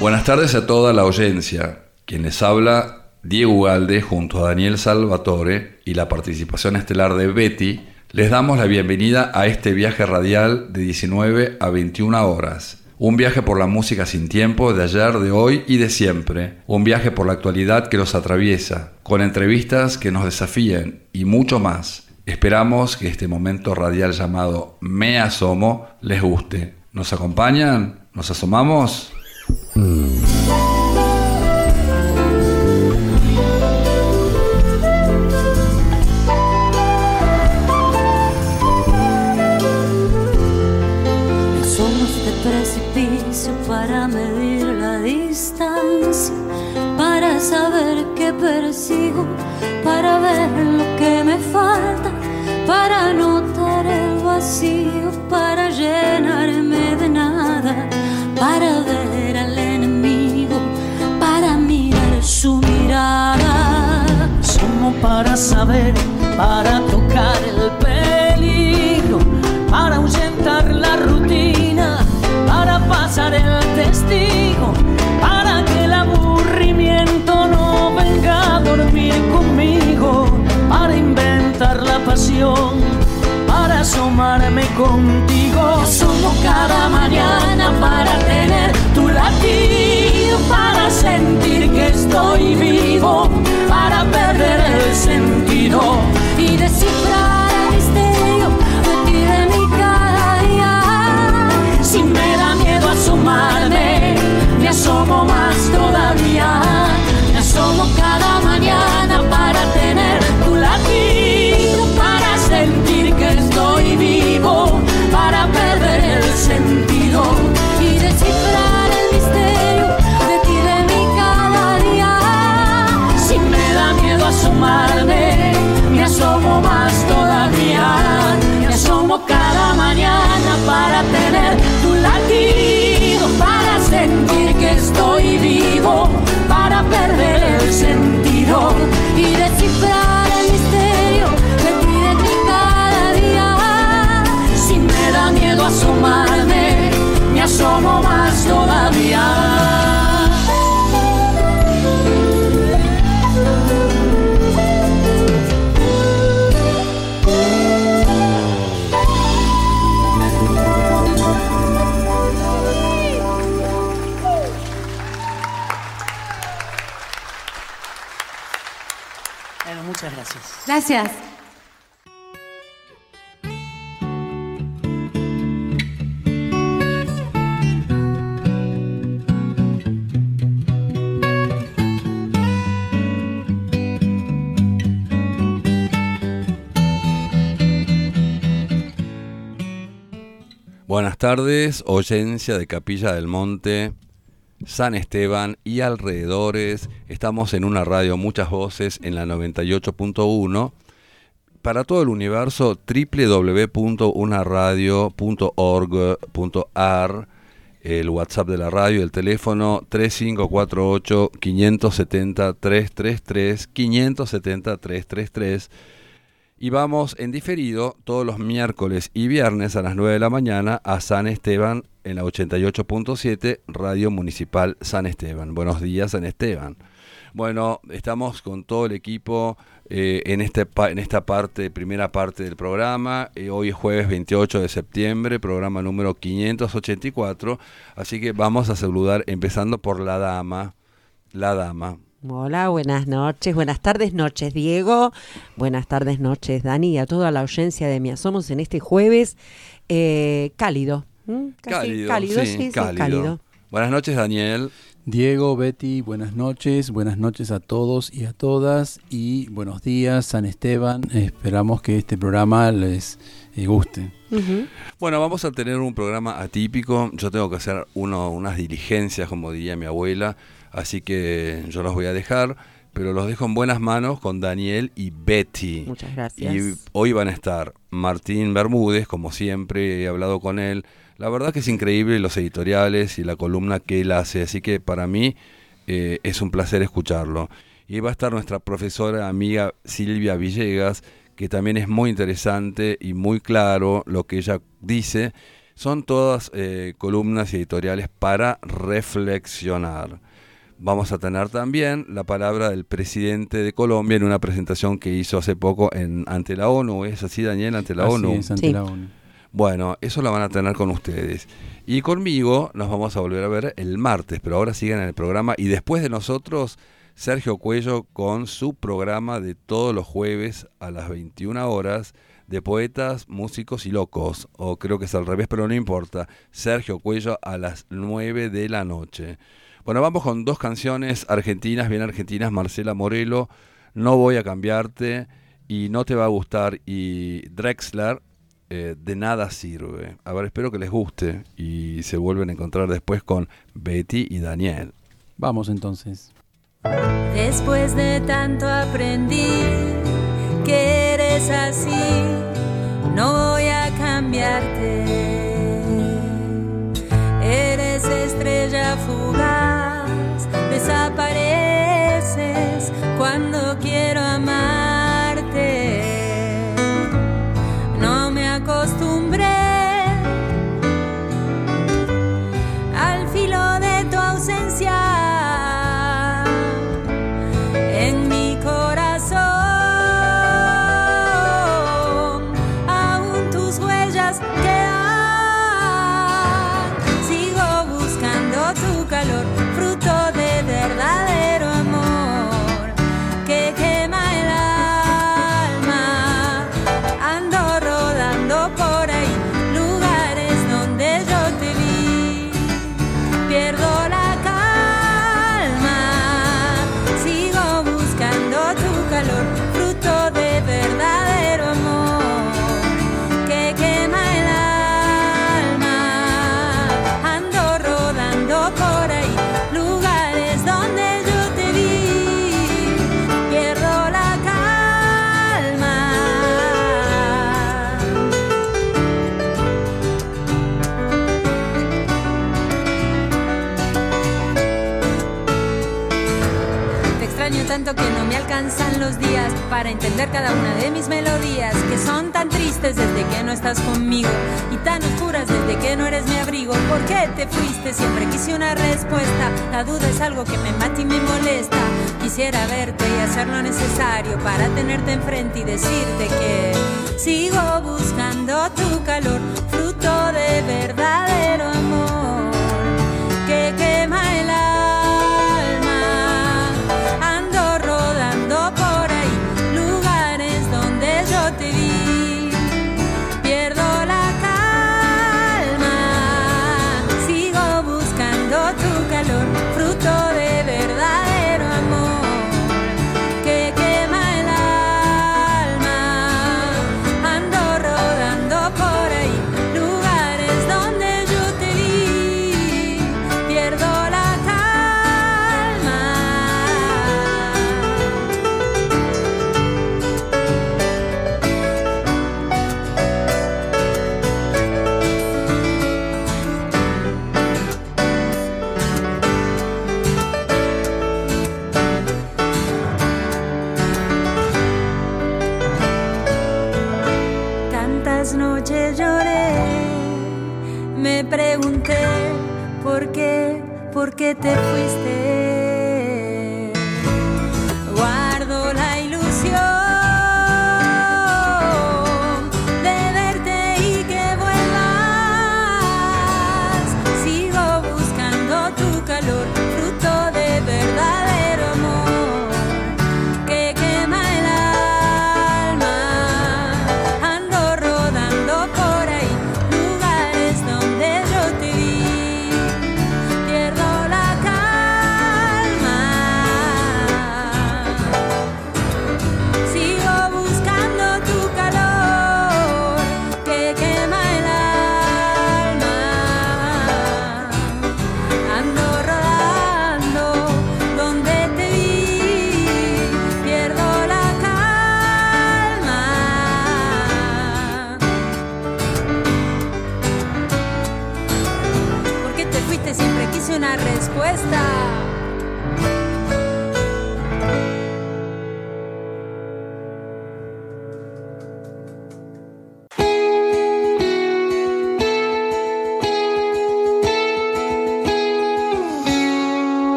Buenas tardes a toda la audiencia. Quien les habla, Diego Ugalde, junto a Daniel Salvatore y la participación estelar de Betty, les damos la bienvenida a este viaje radial de 19 a 21 horas. Un viaje por la música sin tiempo de ayer, de hoy y de siempre. Un viaje por la actualidad que los atraviesa, con entrevistas que nos desafíen y mucho más. Esperamos que este momento radial llamado Me Asomo les guste. ¿Nos acompañan? ¿Nos asomamos? Somos de precipicio para medir la distancia, para saber qué persigo, para ver lo que me falta, para notar el vacío, para llenarme de nada, para ver al enemigo, para mirar su mirada. Somos para saber, para tocar el peligro, para ahuyentar la rutina, para pasar el testigo, para que el aburrimiento no venga a dormir conmigo, para inventar la pasión, para asomarme contigo. Somos cada mañana para tener tu latido, para sentir que estoy vivo, para perder el sentido Y descifrar el misterio de ti, de mí cada día. Si me da miedo asomarme, me asomo más todavía. Me asomo cada mañana para tener Tu latido, para sentir que estoy vivo, para perder el sentido y descifrar el misterio de ti, de mí cada día. Si me da miedo asomarme, me asomo más todavía. Me asomo cada mañana para tener tu latido, para sentir que estoy vivo, para perder el sentido Y descifrar el misterio de ti, de mí cada día. Si me da miedo asomarme, me asomo más todavía. Bueno, muchas gracias. Gracias. Buenas tardes, audiencia de Capilla del Monte, San Esteban y alrededores. Estamos en una radio Muchas Voces en la 98.1. Para todo el universo, www.unaradio.org.ar, el WhatsApp de la radio, el teléfono 3548-570-333, 570-333. Y vamos en diferido todos los miércoles y viernes a las 9 de la mañana a San Esteban en la 88.7, Radio Municipal San Esteban. Buenos días, San Esteban. Bueno, estamos con todo el equipo en esta primera parte del programa. Hoy es jueves 28 de septiembre, programa número 584. Así que vamos a saludar empezando por la dama. La dama. Hola, buenas noches, buenas tardes, noches Diego, buenas tardes, noches Dani y a toda la audiencia de Me Asomos en este jueves cálido. Cálido, sí, cálido. Buenas noches, Daniel. Diego, Betty, buenas noches a todos y a todas y buenos días, San Esteban. Esperamos que este programa les guste. Uh-huh. Bueno, vamos a tener un programa atípico. Yo tengo que hacer unas diligencias, como diría mi abuela, así que yo los voy a dejar, pero los dejo en buenas manos con Daniel y Betty. Muchas gracias. Y hoy van a estar Martín Bermúdez, como siempre, he hablado con él. La verdad que es increíble los editoriales y la columna que él hace, así que para mí es un placer escucharlo. Y va a estar nuestra profesora amiga Silvia Villegas, que también es muy interesante y muy claro lo que ella dice Son todas columnas y editoriales para reflexionar. Vamos a tener también la palabra del presidente de Colombia en una presentación que hizo hace poco ante la ONU. ¿Es así, Daniel? Ante la ONU. Es, ante la ONU. Bueno, eso lo van a tener con ustedes. Y conmigo nos vamos a volver a ver el martes, pero ahora sigan en el programa. Y después de nosotros, Sergio Cuello con su programa de todos los jueves a las 21 horas de Poetas, Músicos y Locos. O creo que es al revés, pero no importa. Sergio Cuello a las 9 de la noche. Bueno, vamos con 2 canciones argentinas, bien argentinas. Marcela Morelo, No voy a cambiarte y No te va a gustar. Y Drexler, De nada sirve. A ver, espero que les guste y se vuelven a encontrar después con Betty y Daniel. Vamos entonces. Después de tanto aprendí que eres así, no voy a cambiarte. Eres estrella fugaz, desapareces cuando quiero amarte. No me acostumbré al filo de tu ausencia. En mi corazón aún tus huellas quedan. Sigo buscando tu calor, fruto de verdadero amor que quema el alma. Ando rodando por ahí, lugares donde yo te vi. Pierdo la calma, sigo buscando tu calor, fruto de verdadero amor que quema el alma. Ando rodando por ahí, lugares donde yo te vi. Pierdo la calma. Te extraño tanto que no me alcanzan los días para entender cada una de mis melodías, que son tan tristes desde que no estás conmigo y tan oscuras desde que no eres mi abrigo. ¿Por qué te fuiste? Siempre quise una respuesta. La duda es algo que me mata y me molesta. Quisiera verte y hacer lo necesario para tenerte enfrente y decirte que sigo buscando tu calor, fruto de verdadero amor que quema el alma. Ando rodando por ahí, lugares donde yo te vi. Pierdo la calma, sigo buscando tu calor, fruto de verdadero amor que quema el alma. Ando rodando por ahí, lugares donde yo te vi. Pierdo la calma. Tantas noches lloré, me pregunté por qué te fuiste. Guardo la ilusión de verte y que vuelvas. Sigo buscando tu calor, fruto de verdadero amor que quema el alma. Ando rodando por ahí, lugares donde yo te vi. Pierdo la calma.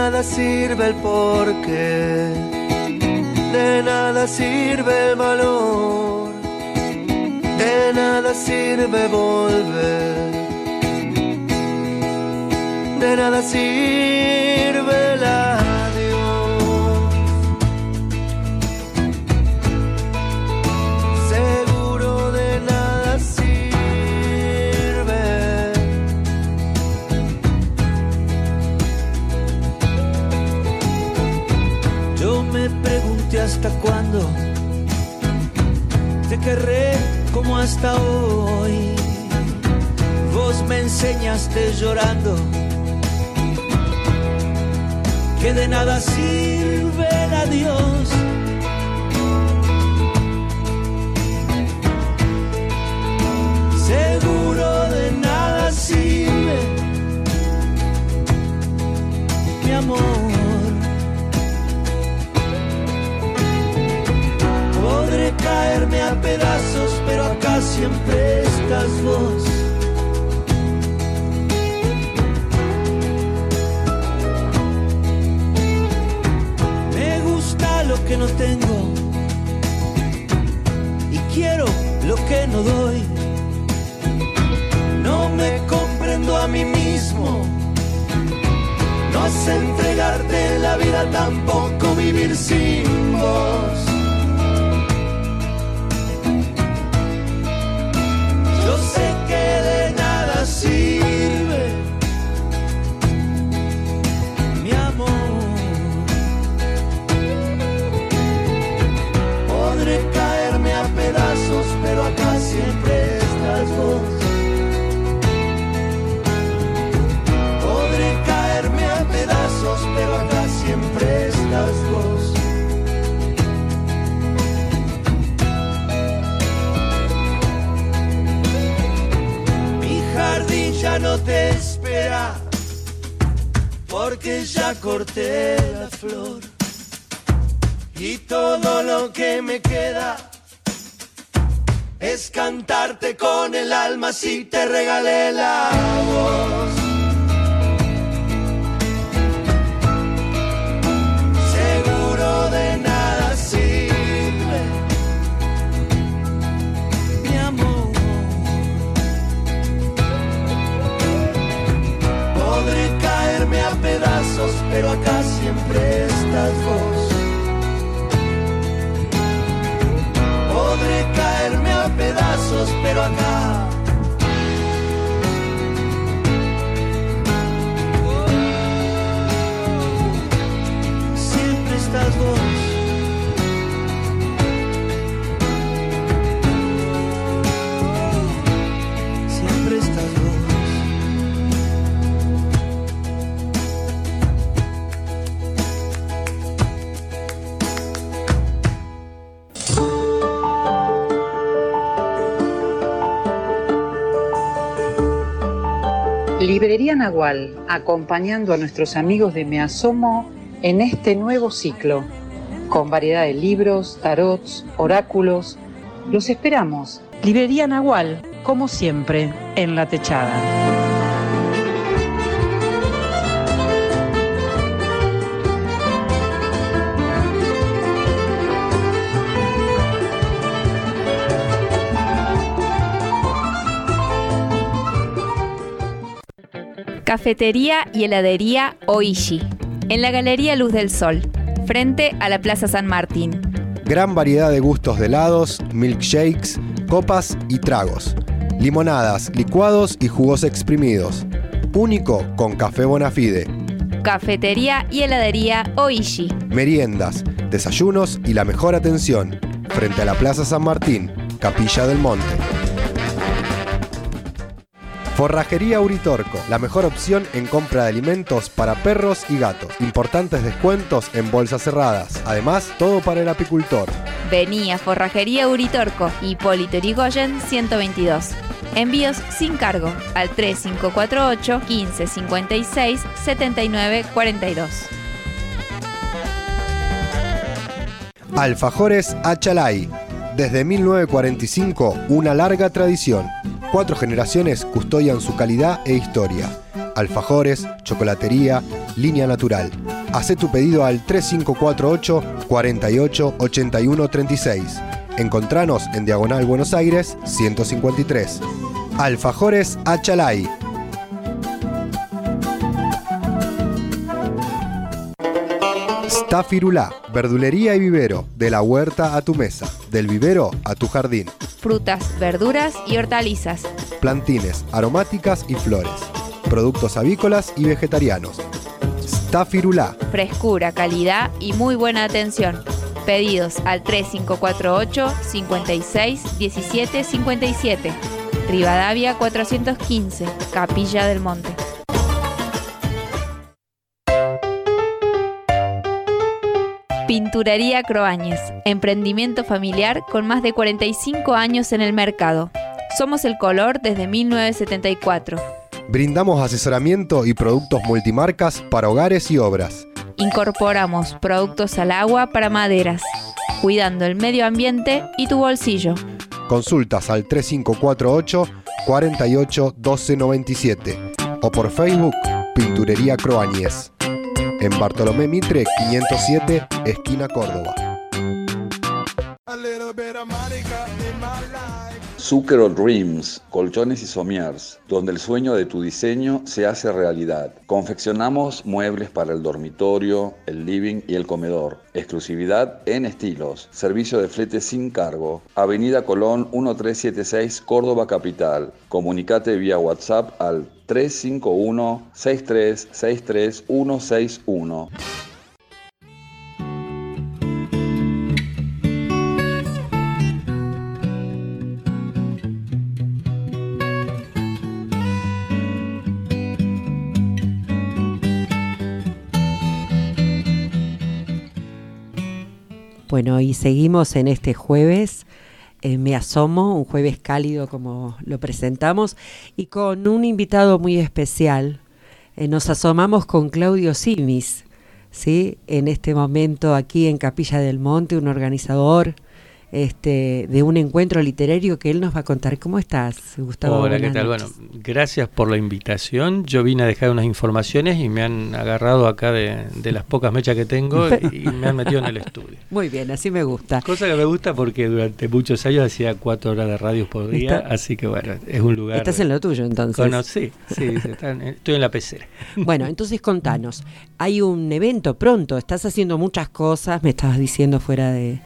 nada sirve el porqué, de nada sirve el valor, de nada sirve volver, de nada sirve el adiós. Seguro de nada sirve. Yo me pregunté hasta cuándo te querré como hasta hoy. Vos me enseñaste llorando que de nada sirve el adiós. Seguro de nada sirve, mi amor. Podré caerme a pedazos, pero acá siempre estás vos. Me gusta lo que no tengo y quiero lo que no doy. No me comprendo a mí mismo, no sé entregarte la vida, tampoco vivir sin vos. Yo sé que de nada sirve, mi amor. Podré caerme a pedazos, pero acá siempre estás vos. Podré caerme a pedazos, pero acá siempre estás vos. Mi jardín ya no te espera, porque ya corté la flor. Y todo lo que me queda es cantarte con el alma si te regalé la voz. Seguro de nada sirve, mi amor. Podré caerme a pedazos, pero acá siempre estás vos. Podré caerme a pedazos, pero acá siempre estás vos. Siempre estás vos. Librería Nahual, acompañando a nuestros amigos de Me Asomo en este nuevo ciclo, con variedad de libros, tarots, oráculos. Los esperamos. Librería Nahual, como siempre, en La Techada. Cafetería y heladería Oishi, en la Galería Luz del Sol, frente a la Plaza San Martín. Gran variedad de gustos de helados, milkshakes, copas y tragos. Limonadas, licuados y jugos exprimidos. Único con café Bonafide. Cafetería y heladería Oishi. Meriendas, desayunos y la mejor atención. Frente a la Plaza San Martín, Capilla del Monte. Forrajería Uritorco, la mejor opción en compra de alimentos para perros y gatos. Importantes descuentos en bolsas cerradas. Además, todo para el apicultor. Vení a Forrajería Uritorco, Hipólito Yrigoyen 122. Envíos sin cargo al 3548 1556 7942. Alfajores Achalay. Desde 1945, una larga tradición. 4 generaciones custodian su calidad e historia. Alfajores, chocolatería, línea natural. Hacé tu pedido al 3548 48 81 36. Encontranos en Diagonal Buenos Aires 153. Alfajores Achalay. Stafirulá, verdulería y vivero, de la huerta a tu mesa, del vivero a tu jardín. Frutas, verduras y hortalizas. Plantines, aromáticas y flores. Productos avícolas y vegetarianos. Stafirulá. Frescura, calidad y muy buena atención. Pedidos al 3548 56 17 57. Rivadavia 415, Capilla del Monte. Pinturería Croáñez, emprendimiento familiar con más de 45 años en el mercado. Somos el color desde 1974. Brindamos asesoramiento y productos multimarcas para hogares y obras. Incorporamos productos al agua para maderas, cuidando el medio ambiente y tu bolsillo. Consultas al 3548 48 12 97 o por Facebook Pinturería Croáñez. En Bartolomé Mitre 507, esquina Córdoba. Zucchero Dreams, colchones y somiers, donde el sueño de tu diseño se hace realidad. Confeccionamos muebles para el dormitorio, el living y el comedor. Exclusividad en estilos. Servicio de flete sin cargo. Avenida Colón 1376, Córdoba Capital. Comunicate vía WhatsApp al 351 6363 161. Bueno, y seguimos en este jueves, Me Asomo, un jueves cálido como lo presentamos, y con un invitado muy especial. Nos asomamos con Claudio Simis, ¿sí? En este momento aquí en Capilla del Monte, un organizador de un encuentro literario que él nos va a contar. ¿Cómo estás, Gustavo? Hola, ¿qué tal? Noches. Bueno, gracias por la invitación. Yo vine a dejar unas informaciones y me han agarrado acá de las pocas mechas que tengo y me han metido en el estudio. Muy bien, así me gusta. Cosa que me gusta porque durante muchos años hacía 4 horas de radio por día, así que bueno, es un lugar... Estás en lo tuyo entonces. Sí, estoy en la pecera. Bueno, entonces contanos, hay un evento pronto, estás haciendo muchas cosas, me estabas diciendo fuera de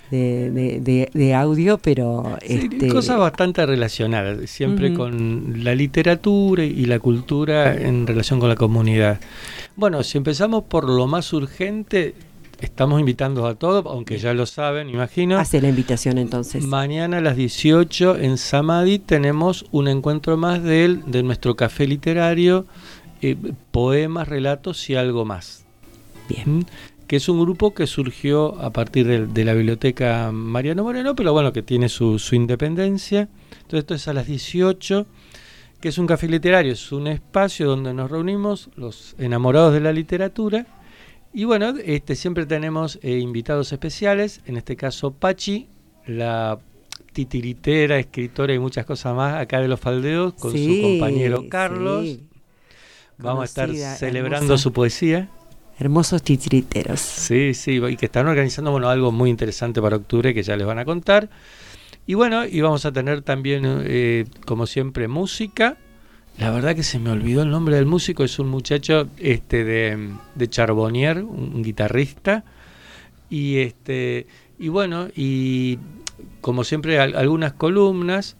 audio, pero... Sí, cosas bastante relacionadas, siempre con la literatura y la cultura en relación con la comunidad. Bueno, si empezamos por lo más urgente, estamos invitando a todos, aunque ya lo saben, imagino. Hace la invitación entonces. Mañana a las 18 en Samadhi tenemos un encuentro más de nuestro café literario, poemas, relatos y algo más. Bien. Que es un grupo que surgió a partir de la biblioteca Mariano Moreno, pero bueno, que tiene su independencia. Entonces esto es a las 18, que es un café literario, es un espacio donde nos reunimos los enamorados de la literatura. Y bueno, siempre tenemos invitados especiales, en este caso Pachi, la titiritera, escritora y muchas cosas más acá de Los Faldeos, con su compañero Carlos. Sí. Vamos a estar celebrando hermosa. su poesía. Hermosos titiriteros. Sí, y que están organizando algo muy interesante para octubre que ya les van a contar. Y bueno, y vamos a tener también, como siempre, música. La verdad que se me olvidó el nombre del músico, es un muchacho de Charbonnier, un guitarrista. Y bueno, y como siempre, algunas columnas.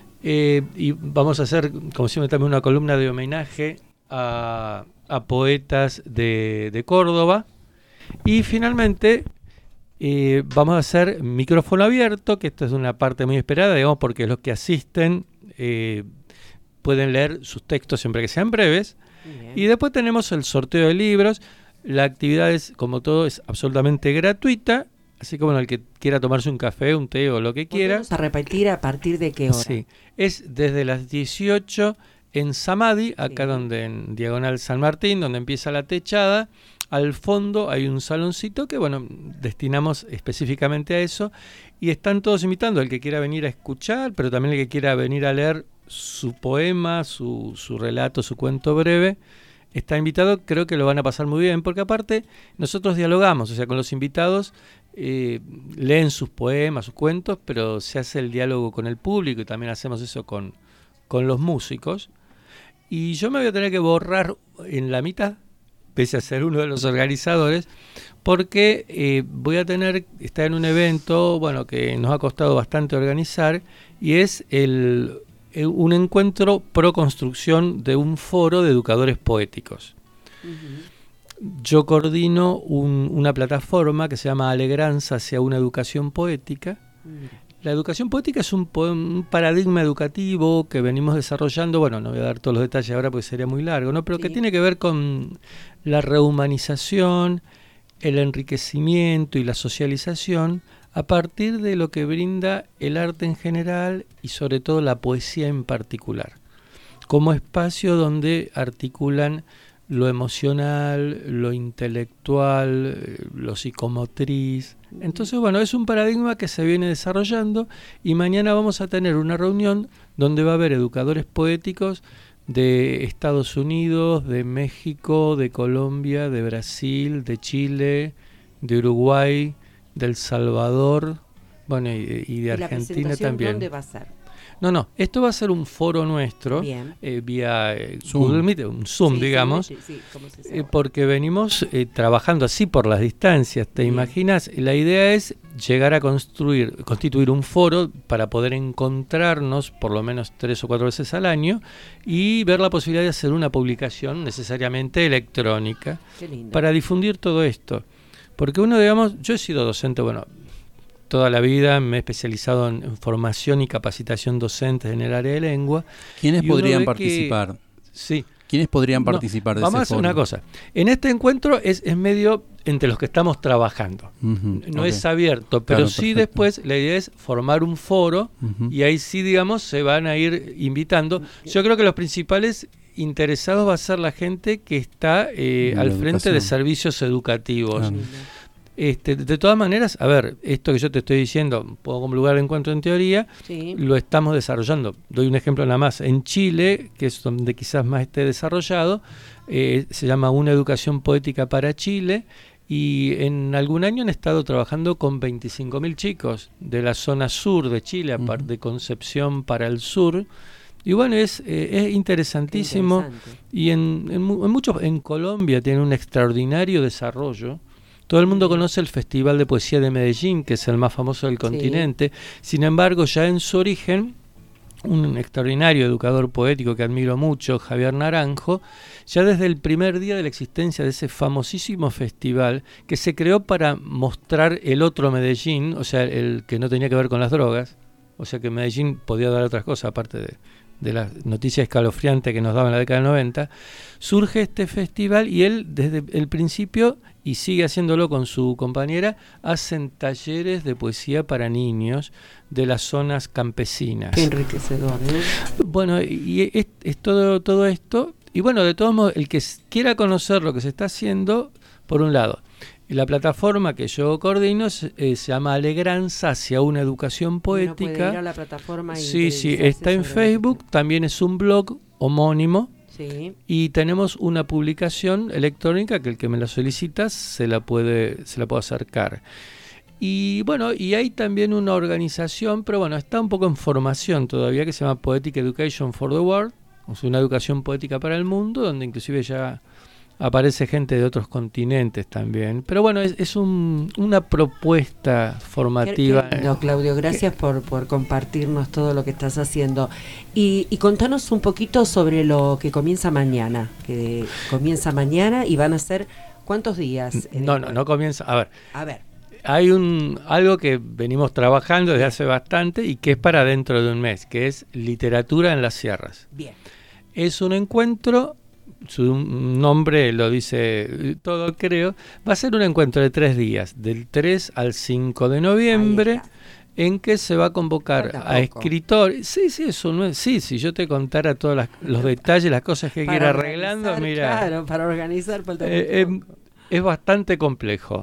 Y vamos a hacer, como siempre, también una columna de homenaje a poetas de Córdoba. Y finalmente vamos a hacer micrófono abierto, que esto es una parte muy esperada, digamos, porque los que asisten pueden leer sus textos siempre que sean breves. Y después tenemos el sorteo de libros. La actividad es, como todo, es absolutamente gratuita, así que bueno, el que quiera tomarse un café, un té o lo que quiera. Vamos a repetir a partir de qué hora. Sí, es desde las 18 en Samadhi, acá donde en Diagonal San Martín, donde empieza la techada. Al fondo hay un saloncito que, bueno, destinamos específicamente a eso. Y están todos invitando al que quiera venir a escuchar, pero también el que quiera venir a leer su poema, su relato, su cuento breve. está invitado, creo que lo van a pasar muy bien, porque aparte nosotros dialogamos, o sea, con los invitados leen sus poemas, sus cuentos, pero se hace el diálogo con el público y también hacemos eso con los músicos. Y yo me voy a tener que borrar en la mitad, pese a ser uno de los organizadores, porque voy a tener que estar en un evento, bueno, que nos ha costado bastante organizar, y es un encuentro pro construcción de un foro de educadores poéticos. Yo coordino una plataforma que se llama Alegranza hacia una educación poética. La educación poética es un paradigma educativo que venimos desarrollando, bueno, no voy a dar todos los detalles ahora porque sería muy largo, ¿no? Pero que tiene que ver con la rehumanización, el enriquecimiento y la socialización a partir de lo que brinda el arte en general y sobre todo la poesía en particular, como espacio donde articulan lo emocional, lo intelectual, lo psicomotriz. Entonces, bueno, es un paradigma que se viene desarrollando y mañana vamos a tener una reunión donde va a haber educadores poéticos de Estados Unidos, de México, de Colombia, de Brasil, de Chile, de Uruguay, de El Salvador, bueno, y de Argentina también. ¿Dónde va a ser? No, esto va a ser un foro nuestro, vía Google Meet, un Zoom, digamos, porque venimos trabajando así por las distancias, ¿te imaginas? La idea es llegar a constituir un foro para poder encontrarnos por lo menos 3 o 4 veces al año y ver la posibilidad de hacer una publicación necesariamente electrónica para difundir todo esto. Porque uno, digamos, yo he sido docente, bueno, toda la vida me he especializado en formación y capacitación docentes en el área de lengua. ¿Quiénes podrían participar? Sí. ¿Quiénes podrían participar de ese foro? Vamos a hacer una cosa. En este encuentro es medio entre los que estamos trabajando. No es abierto, pero claro, sí después la idea es formar un foro y ahí sí, digamos, se van a ir invitando. Yo creo que los principales interesados va a ser la gente que está al frente de servicios educativos. Claro. De todas maneras, a ver, esto que yo te estoy diciendo, puedo como lugar de encuentro en teoría, lo estamos desarrollando. Doy un ejemplo nada más. En Chile, que es donde quizás más esté desarrollado, se llama Una Educación Poética para Chile, y en algún año han estado trabajando con 25.000 chicos de la zona sur de Chile, aparte de Concepción para el sur. Y bueno, es interesantísimo. Y en Colombia tiene un extraordinario desarrollo. Todo el mundo conoce el Festival de Poesía de Medellín, que es el más famoso del continente. Sin embargo, ya en su origen, un extraordinario educador poético que admiro mucho, Javier Naranjo, ya desde el primer día de la existencia de ese famosísimo festival, que se creó para mostrar el otro Medellín, o sea, el que no tenía que ver con las drogas, o sea que Medellín podía dar otras cosas aparte de las noticias escalofriantes que nos daban en la década del 90, surge este festival y él desde el principio, y sigue haciéndolo con su compañera, hacen talleres de poesía para niños de las zonas campesinas. Qué enriquecedor, ¿eh? Bueno, y es todo esto, y bueno, de todos modos, el que quiera conocer lo que se está haciendo, por un lado, la plataforma que yo coordino se llama Alegranza hacia una educación poética. Uno puede ir a la plataforma y sí, está en Facebook, también es un blog homónimo. Sí. Y tenemos una publicación electrónica que el que me la solicita se la puede acercar. Y bueno, y hay también una organización, pero bueno, está un poco en formación todavía, que se llama Poetic Education for the World, o sea, una educación poética para el mundo, donde inclusive ya aparece gente de otros continentes también. Pero bueno, es una propuesta formativa. No, Claudio, gracias por compartirnos todo lo que estás haciendo. Y contanos un poquito sobre lo que comienza mañana. Que comienza mañana y van a ser ¿cuántos días? No comienza. A ver. Hay algo que venimos trabajando desde hace bastante y que es para dentro de un mes, que es Literatura en las Sierras. Bien. Es un encuentro. Su nombre lo dice todo, creo. Va a ser un encuentro de 3 días, del 3 al 5 de noviembre, en que se va a convocar a escritores. Sí, eso no es. Sí, si yo te contara todos los detalles, las cosas que hay que ir arreglando, mira. Claro, para organizar es bastante complejo.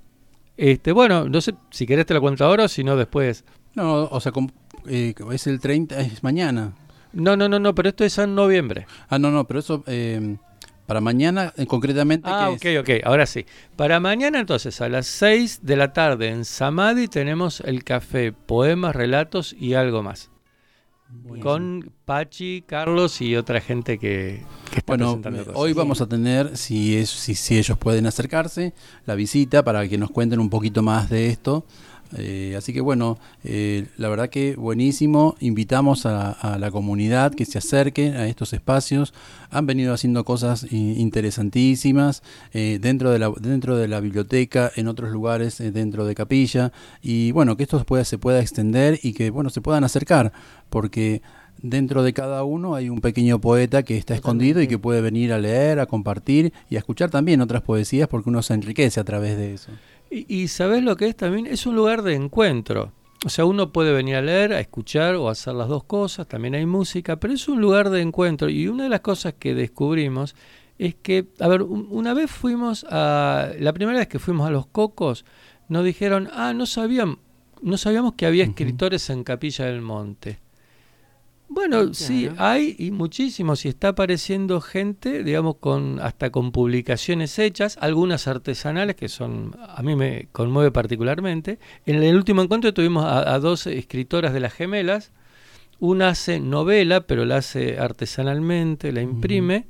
Bueno, no sé si querés te lo cuento ahora o si no después. No, o sea, es el 30, es mañana. No, pero esto es en noviembre. No, pero eso Para mañana, concretamente. Ok, ahora sí. Para mañana, entonces, a las 6 de la tarde en Samadhi tenemos el café Poemas, Relatos y algo más. Buenísimo. Con Pachi, Carlos y otra gente que está presentando cosas. Hoy vamos a tener, si ellos pueden acercarse, la visita para que nos cuenten un poquito más de esto. Así que bueno, la verdad que buenísimo. Invitamos a la comunidad que se acerque a estos espacios. Han venido haciendo cosas interesantísimas dentro de la biblioteca, en otros lugares dentro de Capilla, y bueno, que esto se pueda extender y que se puedan acercar, porque dentro de cada uno hay un pequeño poeta que está escondido y que puede venir a leer, a compartir y a escuchar también otras poesías, porque uno se enriquece a través de eso. Y ¿sabés lo que es también? Es un lugar de encuentro. O sea, uno puede venir a leer, a escuchar o a hacer las dos cosas. También hay música, pero es un lugar de encuentro. Y una de las cosas que descubrimos es que, una vez la primera vez que fuimos a Los Cocos, nos dijeron, no sabíamos que había escritores en Capilla del Monte. Bueno, claro. Sí, hay y muchísimos, y está apareciendo gente, digamos, hasta con publicaciones hechas, algunas artesanales que a mí me conmueve particularmente. En el último encuentro tuvimos a dos escritoras de Las Gemelas. Una hace novela, pero la hace artesanalmente, la imprime.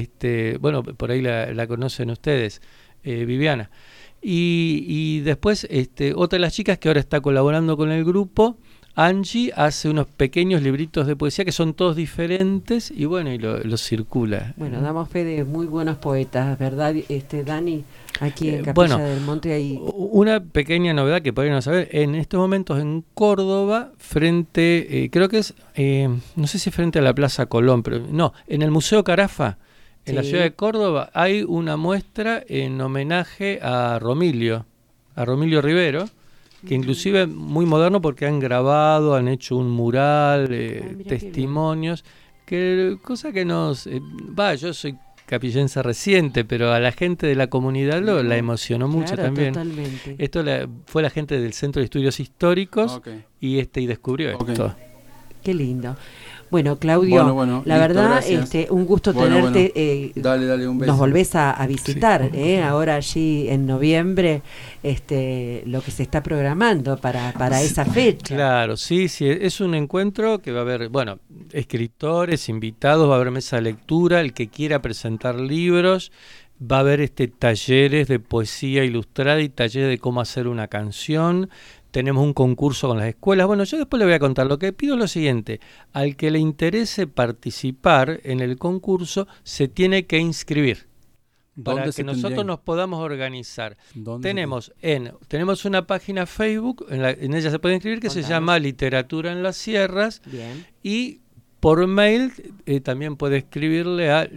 Por ahí la conocen ustedes, Viviana. Y después otra de las chicas que ahora está colaborando con el grupo, Angie, hace unos pequeños libritos de poesía que son todos diferentes y los circula. Bueno, damos fe de muy buenos poetas, ¿verdad, Dani? Aquí en Capilla del Monte hay... Una pequeña novedad que podrían saber, en estos momentos en Córdoba, frente, creo que es, no sé si frente a la Plaza Colón, pero no, en el Museo Carafa, en la ciudad de Córdoba, hay una muestra en homenaje a Romilio Rivero, que inclusive muy moderno porque han grabado, han hecho un mural, testimonios, cosa que yo soy capillense reciente, pero a la gente de la comunidad la emocionó mucho también. Totalmente. Esto fue la gente del Centro de Estudios Históricos y descubrió esto. Qué lindo. Bueno, Claudio, la verdad, un gusto tenerte. Dale, un beso. Nos volvés a visitar, ahora allí en noviembre, lo que se está programando para esa fecha. Claro, sí, es un encuentro que va a haber, escritores, invitados, va a haber mesa de lectura, el que quiera presentar libros, va a haber talleres de poesía ilustrada y talleres de cómo hacer una canción. Tenemos un concurso con las escuelas. Bueno, yo después le voy a contar. Lo que pido es lo siguiente. Al que le interese participar en el concurso, se tiene que inscribir para que nosotros nos podamos organizar. Tenemos una página Facebook, en ella se puede inscribir, que se llama Literatura en las Sierras. Bien. Y por mail también puede escribirle a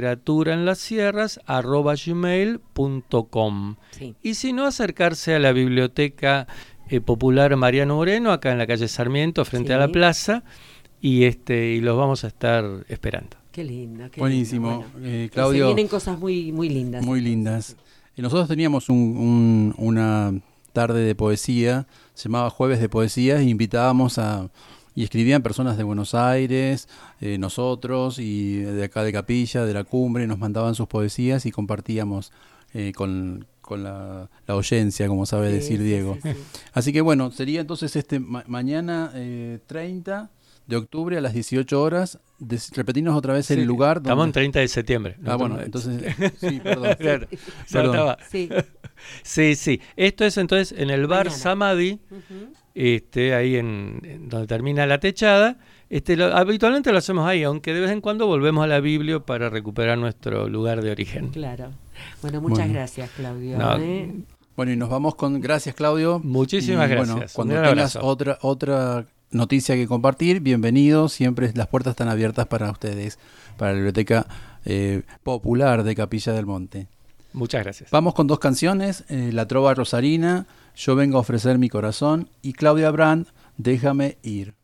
literaturaenlassierras@gmail.com. Sí. Y si no, acercarse a la biblioteca Popular Mariano Moreno, acá en la calle Sarmiento, frente a la plaza, y los vamos a estar esperando. Qué lindo. Buenísimo. Bueno, Claudio, se vienen cosas muy, muy lindas. Muy lindas. Nosotros teníamos una tarde de poesía, se llamaba Jueves de Poesía, e invitábamos y escribían personas de Buenos Aires, nosotros, y de acá de Capilla, de la Cumbre, nos mandaban sus poesías y compartíamos con la oyencia, como sabe decir Diego. Sí. Así que bueno, sería entonces mañana 30 de octubre a las 18 horas. Repetirnos otra vez el lugar. Estamos en 30 de septiembre. Entonces, sí, perdón. Claro. Sí. Esto es entonces en el bar Samadhi, ahí en donde termina la techada. Habitualmente lo hacemos ahí, aunque de vez en cuando volvemos a la Biblia para recuperar nuestro lugar de origen. Claro. Bueno, muchas gracias, Claudio. Bueno, y nos vamos con... Gracias, Claudio. Muchísimas gracias. Bueno, cuando tengas otra noticia que compartir, bienvenido. Siempre las puertas están abiertas para ustedes, para la Biblioteca Popular de Capilla del Monte. Muchas gracias. Vamos con dos canciones, La Trova Rosarina, Yo vengo a ofrecer mi corazón, y Claudia Brandt, Déjame ir.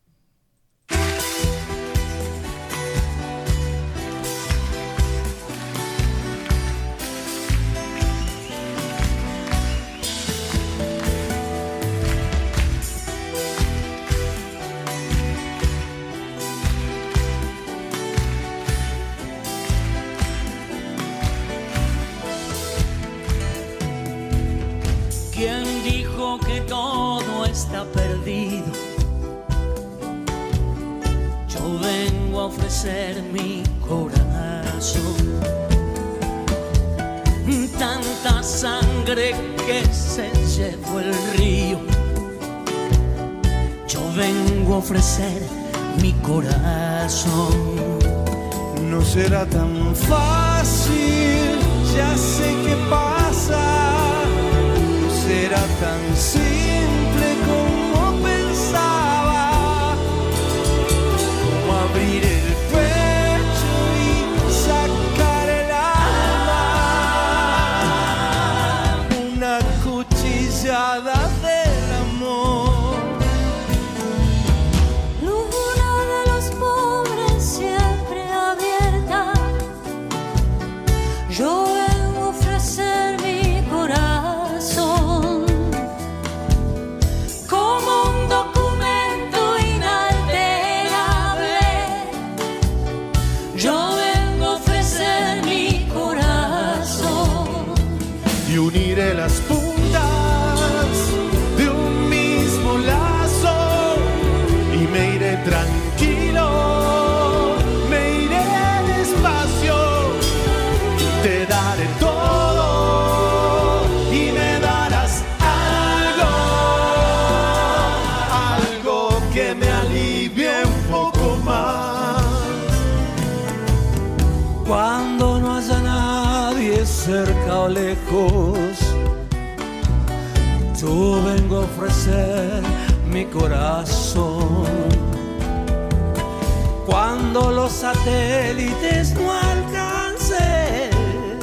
ofrecer mi corazón. Tanta sangre que se llevó el río, yo vengo a ofrecer mi corazón. No será tan fácil, ya sé qué pasa. No será tan simple como pensaba, como abrir el pecho y sacar el alma, una cuchillada del amor. Luna de los pobres siempre abierta, yo vengo a ofrecer mi corazón como un documento inalterable. Yo vengo a ofrecer mi corazón Y uniré las puntas de un mismo lazo y me iré tranquilo, me iré despacio. Te daré todo y me darás algo que me alivie un poco más. Cuando no haya nadie cerca o lejos, yo vengo a ofrecer mi corazón. Cuando los satélites no alcancen,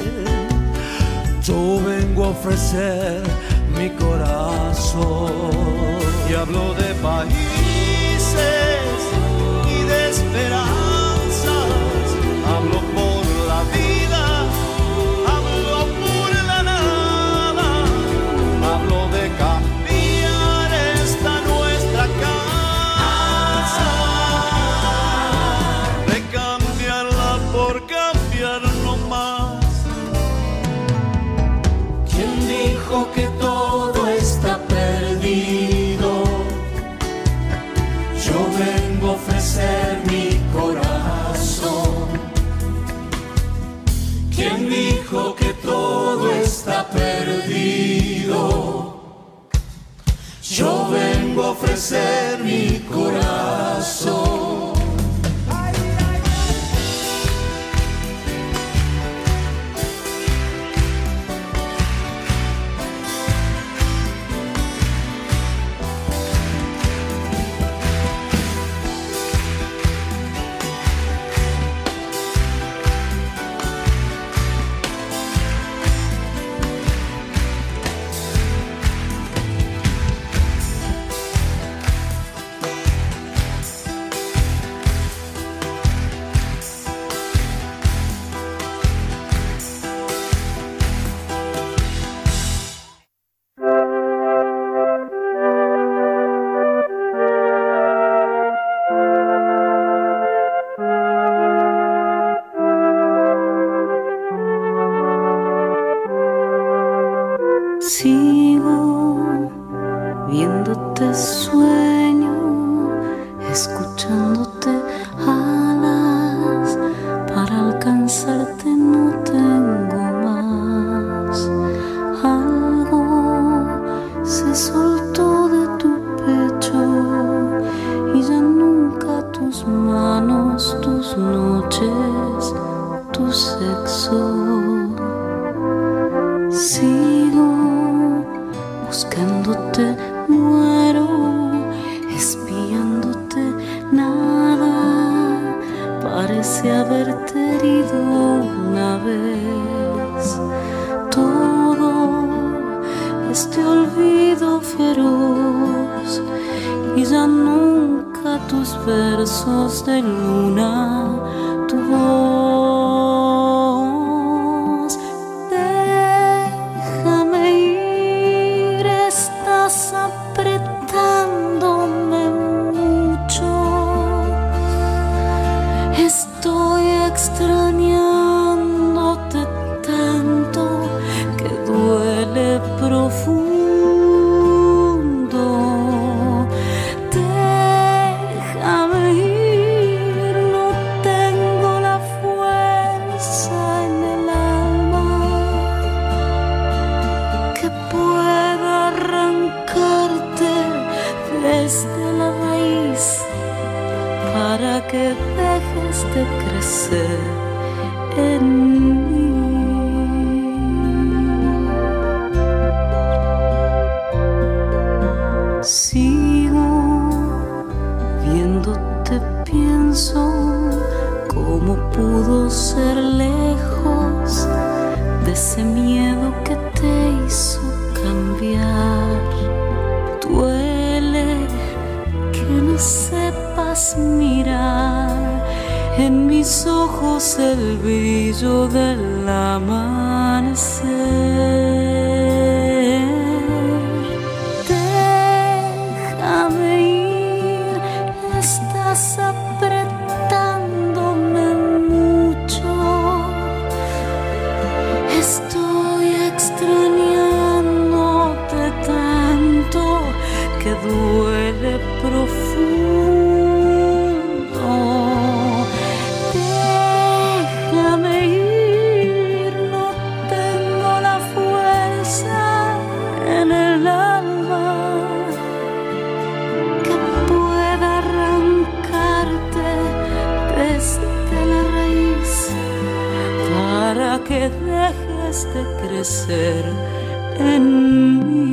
yo vengo a ofrecer mi corazón. Y hablo de países y de esperanzas, hablo por la vida, hablo por la nada, hablo de cambiar esta nuestra casa, de cambiarla por cambiar no más. ¿Quién dijo que todo está perdido? Yo vengo a ofrecer mi corazón. ¿Quién dijo que todo está perdido? Yo vengo a ofrecer mi corazón. Sigo viéndote sueño, escuchándote alas, para alcanzarte no tengo más. Algo se soltó de tu pecho y ya nunca tus manos, tus noches, tu sexo. Sigo buscándote, muero, espiándote, nada parece haberte herido una vez. Todo este olvido feroz y ya nunca tus versos de luna, tu voz. Déjame ir, estás apretándome mucho. Estoy extrañándote tanto que duele profundo. Déjame ir, no te crecer en mí. Sigo viéndote, pienso cómo pudo ser lejos de ese miedo que te hizo cambiar. Duele que no sepas mirar en mis ojos el brillo del amanecer. Déjame ir, estás apretándome mucho. Estoy extrañándote tanto que duele profundo. Déjame ir, no tengo la fuerza en el alma que pueda arrancarte desde la raíz para que dejes de crecer en mí.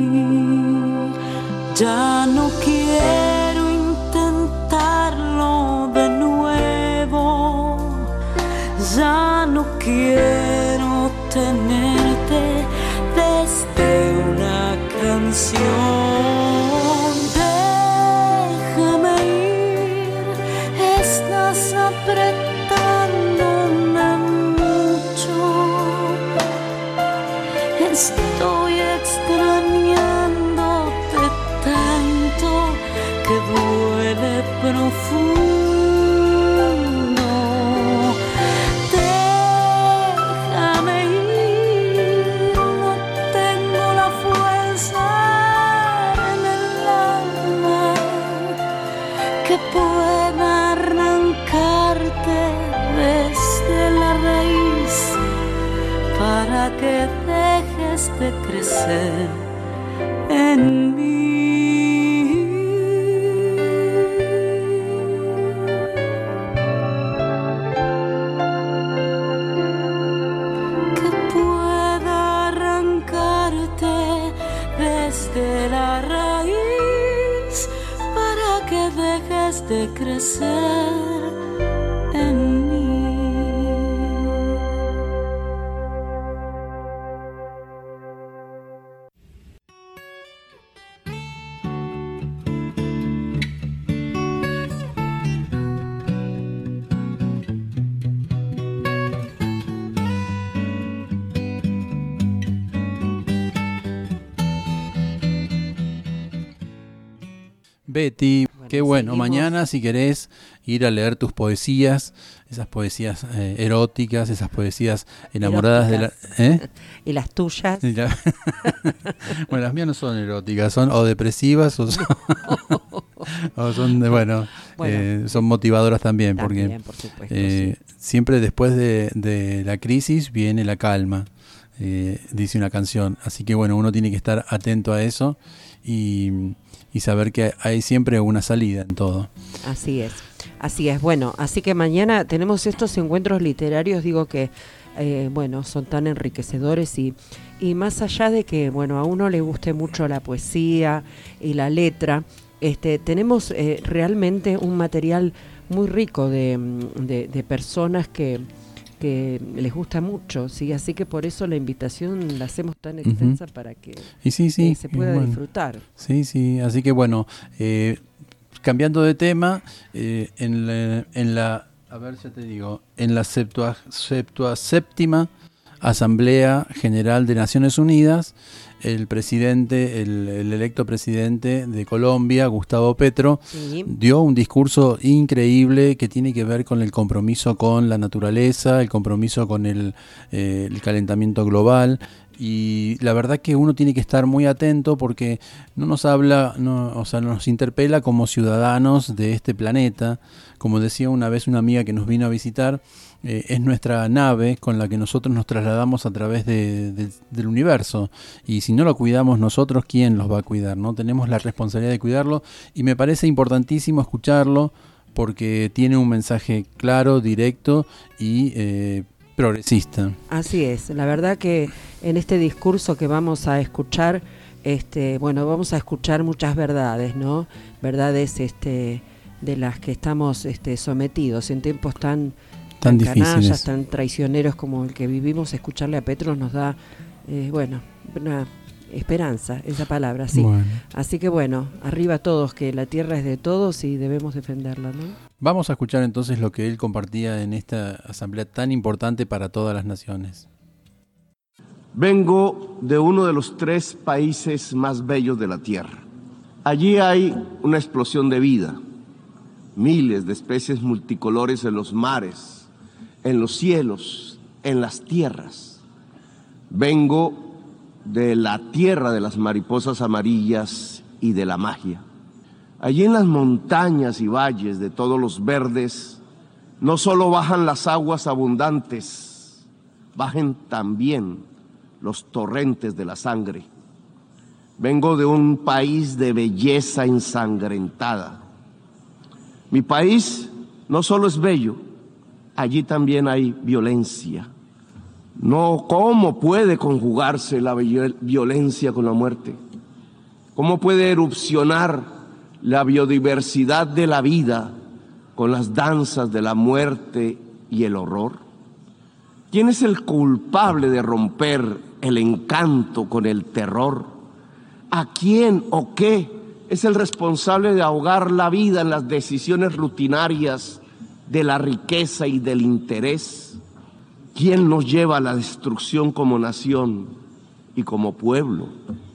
Ya no quiero intentarlo de nuevo, ya no quiero tenerte desde una canción. Déjame ir, estás apretándome mucho. Estoy extrañándote tanto que duele profundo. Déjame ir, no tengo la fuerza en el alma que pueda arrancarte desde la raíz para que dejes de crecer en mí. Que pueda arrancarte desde la raíz para que dejes de crecer en mí. Betty, qué bueno. seguimos. Mañana, si querés ir a leer tus poesías, esas poesías eróticas, esas poesías enamoradas de la... ¿Y las tuyas? Bueno, las mías no son eróticas, son o depresivas o son, o son son motivadoras también, porque por supuesto, sí. Siempre después de la crisis viene la calma, dice una canción. Así que bueno, uno tiene que estar atento a eso y saber que hay siempre una salida en todo. Así es. Bueno, así que mañana tenemos estos encuentros literarios, digo que son tan enriquecedores y más allá de que a uno le guste mucho la poesía y la letra, tenemos realmente un material muy rico de personas que les gusta mucho, ¿sí? Así que por eso la invitación la hacemos tan extensa para que se pueda disfrutar. Sí, así que bueno, cambiando de tema, en la 77ª Asamblea General de Naciones Unidas, el electo presidente de Colombia, Gustavo Petro, dio un discurso increíble que tiene que ver con el compromiso con la naturaleza, el compromiso con el calentamiento global. Y la verdad que uno tiene que estar muy atento porque nos interpela como ciudadanos de este planeta. Como decía una vez una amiga que nos vino a visitar, es nuestra nave con la que nosotros nos trasladamos a través del universo, y si no lo cuidamos nosotros, ¿quién los va a cuidar? ¿No? Tenemos la responsabilidad de cuidarlo, y me parece importantísimo escucharlo porque tiene un mensaje claro, directo y progresista. Así es, la verdad que en este discurso que vamos a escuchar, vamos a escuchar muchas verdades, ¿no? Verdades de las que estamos sometidos en tiempos tan difíciles, canallas, tan traicioneros como el que vivimos. Escucharle a Petros nos da, una esperanza, esa palabra, sí. Bueno. Así que arriba todos, que la tierra es de todos y debemos defenderla, ¿no? Vamos a escuchar entonces lo que él compartía en esta asamblea tan importante para todas las naciones. Vengo de uno de los 3 países más bellos de la tierra. Allí hay una explosión de vida, miles de especies multicolores en los mares, en los cielos, en las tierras. Vengo de la tierra de las mariposas amarillas y de la magia. Allí en las montañas y valles de todos los verdes, no solo bajan las aguas abundantes, bajen también los torrentes de la sangre. Vengo de un país de belleza ensangrentada. Mi país no solo es bello, allí también hay violencia. No, ¿cómo puede conjugarse la violencia con la muerte? ¿Cómo puede erupcionar la biodiversidad de la vida con las danzas de la muerte y el horror? ¿Quién es el culpable de romper el encanto con el terror? ¿A quién o qué es el responsable de ahogar la vida en las decisiones rutinarias de la riqueza y del interés? ¿Quién nos lleva a la destrucción como nación y como pueblo?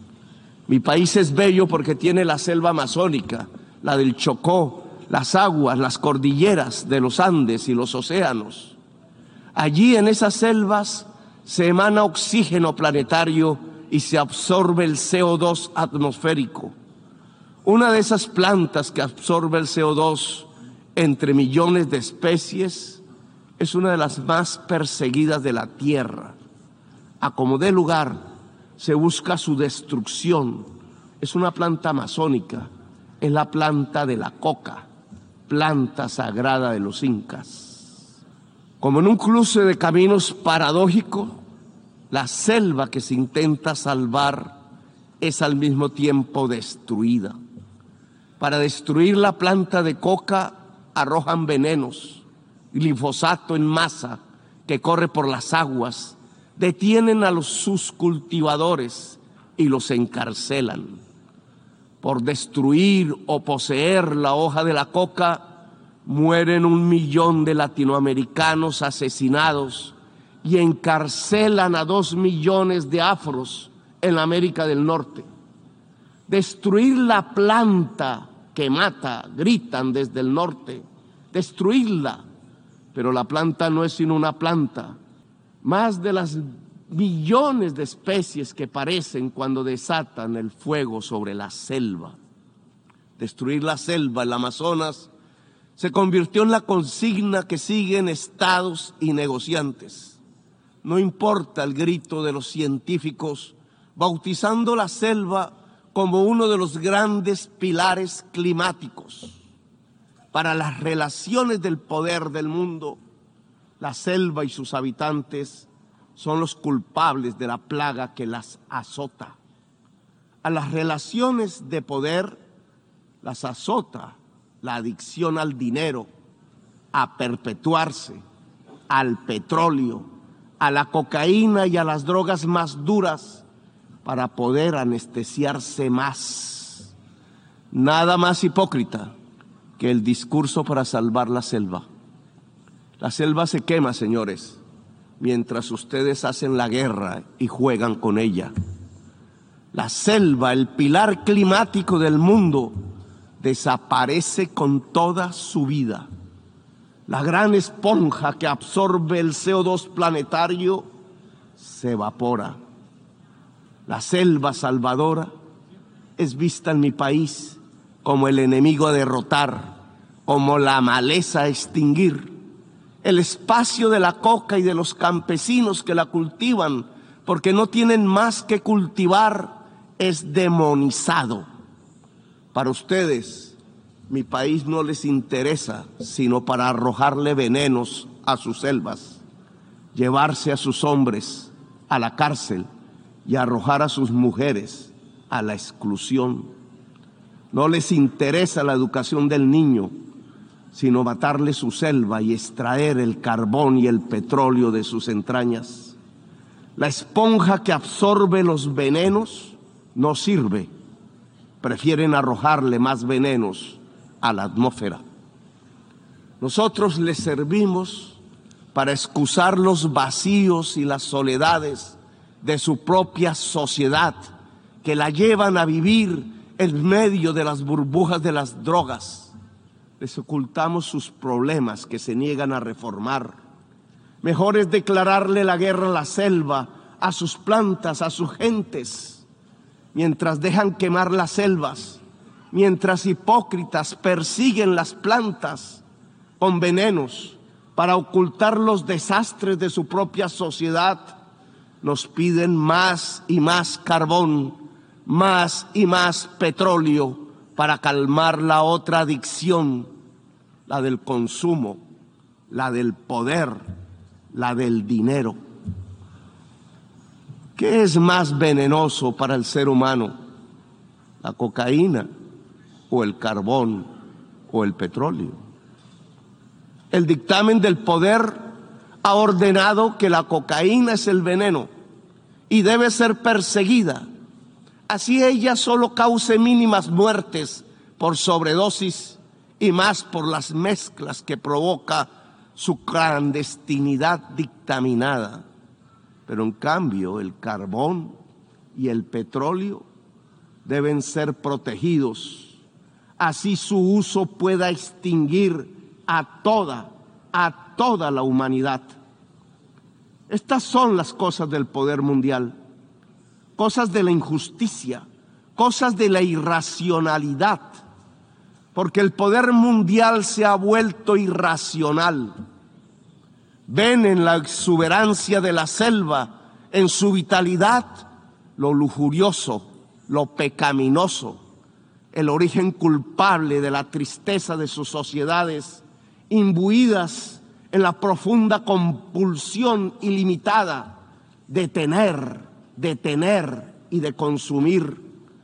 Mi país es bello porque tiene la selva amazónica, la del Chocó, las aguas, las cordilleras de los Andes y los océanos. Allí en esas selvas se emana oxígeno planetario y se absorbe el CO2 atmosférico. Una de esas plantas que absorbe el CO2 entre millones de especies es una de las más perseguidas de la tierra. A como dé lugar, se busca su destrucción. Es una planta amazónica, es la planta de la coca, planta sagrada de los incas. Como en un cruce de caminos paradójico, la selva que se intenta salvar es al mismo tiempo destruida. Para destruir la planta de coca arrojan venenos, glifosato en masa que corre por las aguas, detienen a sus cultivadores y los encarcelan. Por destruir o poseer la hoja de la coca, mueren 1 millón de latinoamericanos asesinados y encarcelan a 2 millones de afros en la América del Norte. Destruir la planta que mata, gritan desde el norte, destruirla. Pero la planta no es sino una planta. Más de las millones de especies que parecen cuando desatan el fuego sobre la selva. Destruir la selva, el Amazonas, se convirtió en la consigna que siguen estados y negociantes. No importa el grito de los científicos, bautizando la selva como uno de los grandes pilares climáticos. Para las relaciones del poder del mundo, la selva y sus habitantes son los culpables de la plaga que las azota. A las relaciones de poder las azota la adicción al dinero, a perpetuarse, al petróleo, a la cocaína y a las drogas más duras para poder anestesiarse más. Nada más hipócrita que el discurso para salvar la selva. La selva se quema, señores, mientras ustedes hacen la guerra y juegan con ella. La selva, el pilar climático del mundo, desaparece con toda su vida. La gran esponja que absorbe el CO2 planetario se evapora. La selva salvadora es vista en mi país como el enemigo a derrotar, como la maleza a extinguir. El espacio de la coca y de los campesinos que la cultivan, porque no tienen más que cultivar, es demonizado. Para ustedes, mi país no les interesa sino para arrojarle venenos a sus selvas, llevarse a sus hombres a la cárcel y arrojar a sus mujeres a la exclusión. No les interesa la educación del niño, sino matarle su selva y extraer el carbón y el petróleo de sus entrañas. La esponja que absorbe los venenos no sirve. Prefieren arrojarle más venenos a la atmósfera. Nosotros les servimos para excusar los vacíos y las soledades de su propia sociedad, que la llevan a vivir en medio de las burbujas de las drogas. Les ocultamos sus problemas que se niegan a reformar. Mejor es declararle la guerra a la selva, a sus plantas, a sus gentes, mientras dejan quemar las selvas, mientras hipócritas persiguen las plantas con venenos para ocultar los desastres de su propia sociedad. Nos piden más y más carbón, más y más petróleo para calmar la otra adicción, la del consumo, la del poder, la del dinero. ¿Qué es más venenoso para el ser humano? ¿La cocaína o el carbón o el petróleo? El dictamen del poder ha ordenado que la cocaína es el veneno y debe ser perseguida, así ella solo cause mínimas muertes por sobredosis y más por las mezclas que provoca su clandestinidad dictaminada. Pero en cambio el carbón y el petróleo deben ser protegidos, así su uso pueda extinguir a toda la humanidad. Estas son las cosas del poder mundial, cosas de la injusticia, cosas de la irracionalidad, porque el poder mundial se ha vuelto irracional. Ven en la exuberancia de la selva, en su vitalidad, lo lujurioso, lo pecaminoso, el origen culpable de la tristeza de sus sociedades, imbuidas en la profunda compulsión ilimitada de tener y de consumir.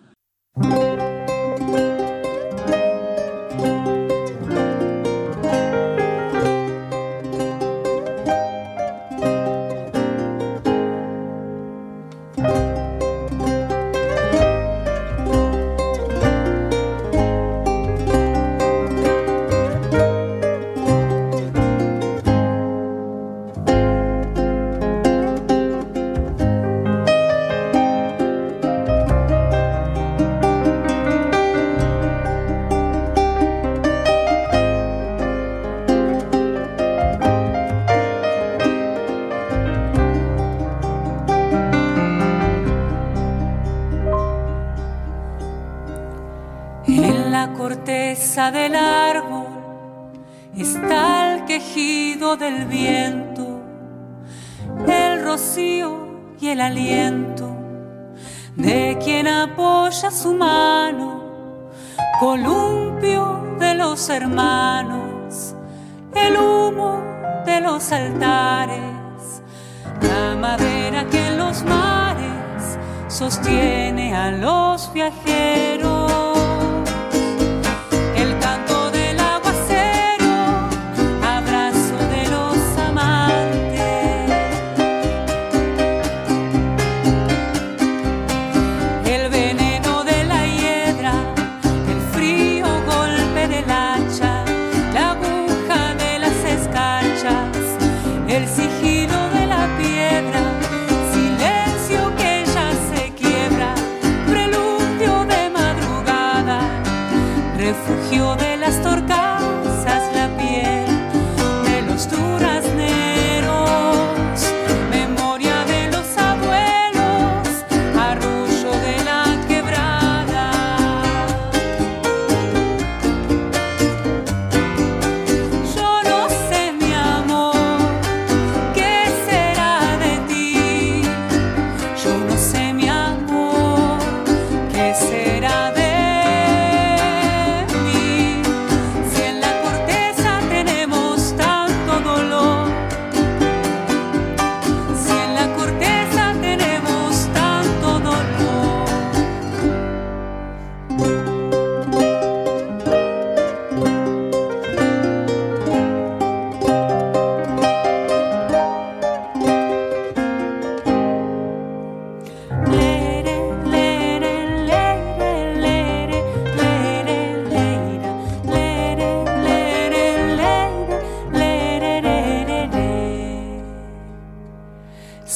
Del árbol está el quejido del viento, el rocío y el aliento de quien apoya su mano, columpio de los hermanos, el humo de los altares, la madera que en los mares sostiene a los viajeros.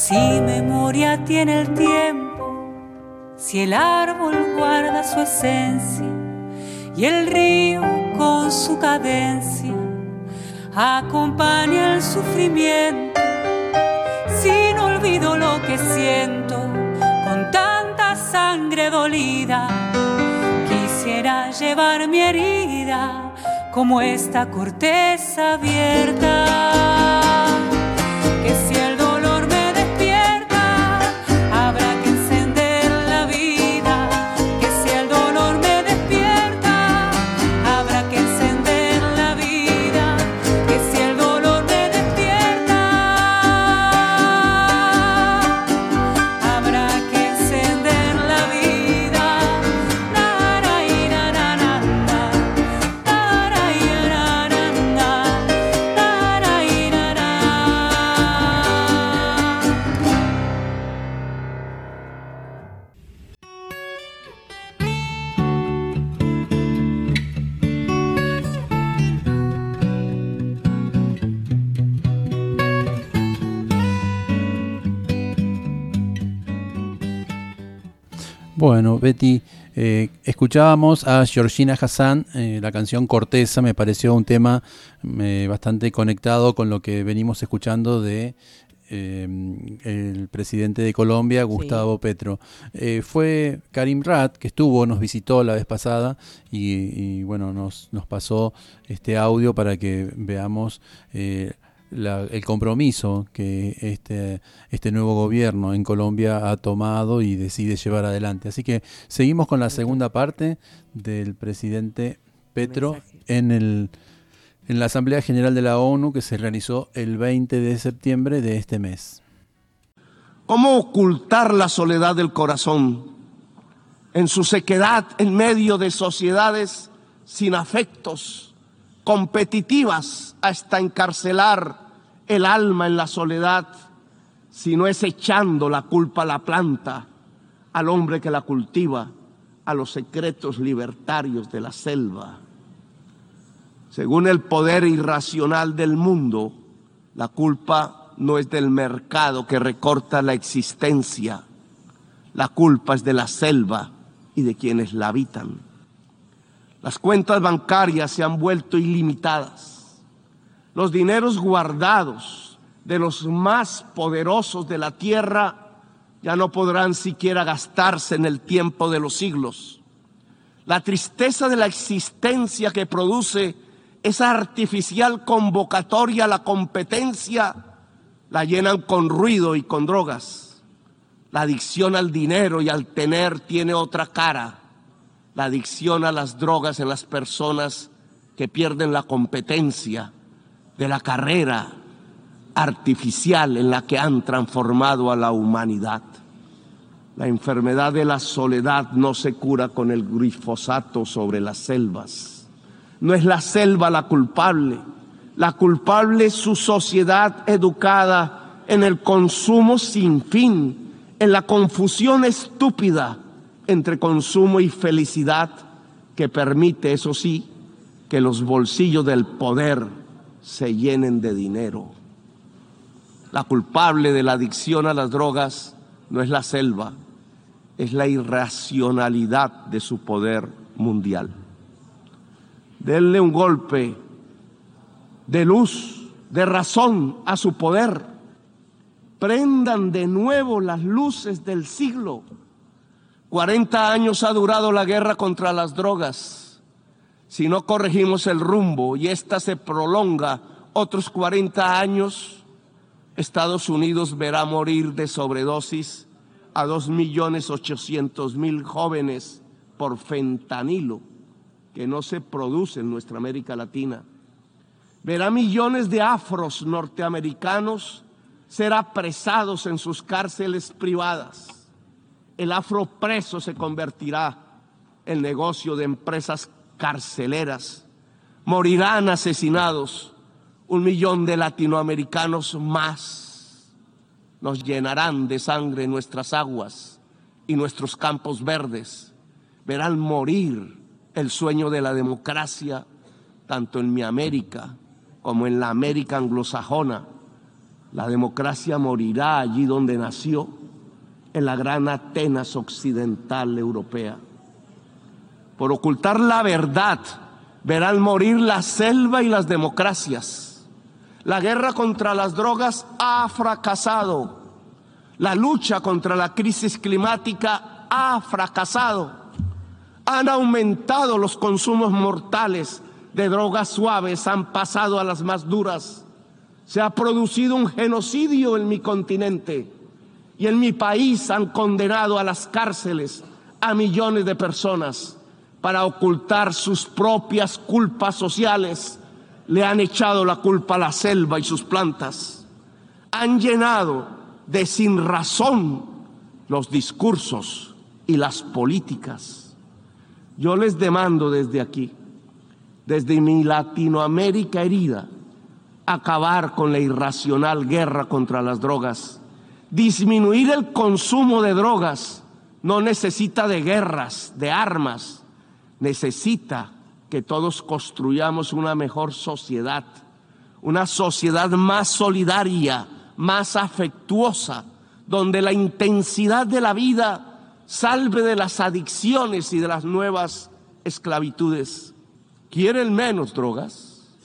Si memoria tiene el tiempo, si el árbol guarda su esencia y el río con su cadencia acompaña el sufrimiento, si no olvido lo que siento con tanta sangre dolida, quisiera llevar mi herida como esta corteza abierta, que si el dolor me despierta, habrá que encender la vida, que si el dolor me despierta, habrá que encender la vida, que si el dolor me despierta, habrá que encender la vida. Bueno, Betty, escuchábamos a Georgina Hassan, la canción Corteza. Me pareció un tema bastante conectado con lo que venimos escuchando de el presidente de Colombia, Gustavo Petro. Fue Karim Rat, que nos visitó la vez pasada y bueno, nos pasó este audio para que veamos el compromiso que este nuevo gobierno en Colombia ha tomado y decide llevar adelante. Así que seguimos con la segunda parte del presidente Petro en la Asamblea General de la ONU, que se realizó el 20 de septiembre de este mes. ¿Cómo ocultar la soledad del corazón en su sequedad en medio de sociedades sin afectos, competitivas hasta encarcelar el alma en la soledad, si no es echando la culpa a la planta, al hombre que la cultiva, a los secretos libertarios de la selva? Según el poder irracional del mundo, la culpa no es del mercado que recorta la existencia, la culpa es de la selva y de quienes la habitan. Las cuentas bancarias se han vuelto ilimitadas. Los dineros guardados de los más poderosos de la tierra ya no podrán siquiera gastarse en el tiempo de los siglos. La tristeza de la existencia que produce esa artificial convocatoria a la competencia la llenan con ruido y con drogas. La adicción al dinero y al tener tiene otra cara. La adicción a las drogas en las personas que pierden la competencia de la carrera artificial en la que han transformado a la humanidad. La enfermedad de la soledad no se cura con el glifosato sobre las selvas. No es la selva la culpable es su sociedad educada en el consumo sin fin, en la confusión estúpida entre consumo y felicidad, que permite, eso sí, que los bolsillos del poder se llenen de dinero. La culpable de la adicción a las drogas no es la selva, es la irracionalidad de su poder mundial. Denle un golpe de luz, de razón a su poder. Prendan de nuevo las luces del siglo. 40 años ha durado la guerra contra las drogas. Si no corregimos el rumbo y esta se prolonga otros 40 años, Estados Unidos verá morir de sobredosis a 2.800.000 jóvenes por fentanilo, que no se produce en nuestra América Latina. Verá millones de afros norteamericanos ser apresados en sus cárceles privadas. El afropreso se convertirá en negocio de empresas carceleras. Morirán asesinados 1 millón de latinoamericanos más. Nos llenarán de sangre nuestras aguas y nuestros campos verdes. Verán morir el sueño de la democracia, tanto en mi América como en la América anglosajona. La democracia morirá allí donde nació, en la gran Atenas occidental europea. Por ocultar la verdad, verán morir la selva y las democracias. La guerra contra las drogas ha fracasado. La lucha contra la crisis climática ha fracasado. Han aumentado los consumos mortales de drogas suaves, han pasado a las más duras. Se ha producido un genocidio en mi continente y en mi país han condenado a las cárceles a millones de personas para ocultar sus propias culpas sociales. Le han echado la culpa a la selva y sus plantas. Han llenado de sinrazón los discursos y las políticas. Yo les demando desde aquí, desde mi Latinoamérica herida, acabar con la irracional guerra contra las drogas. Disminuir el consumo de drogas no necesita de guerras, de armas. Necesita que todos construyamos una mejor sociedad, una sociedad más solidaria, más afectuosa, donde la intensidad de la vida salve de las adicciones y de las nuevas esclavitudes. ¿Quieren menos drogas?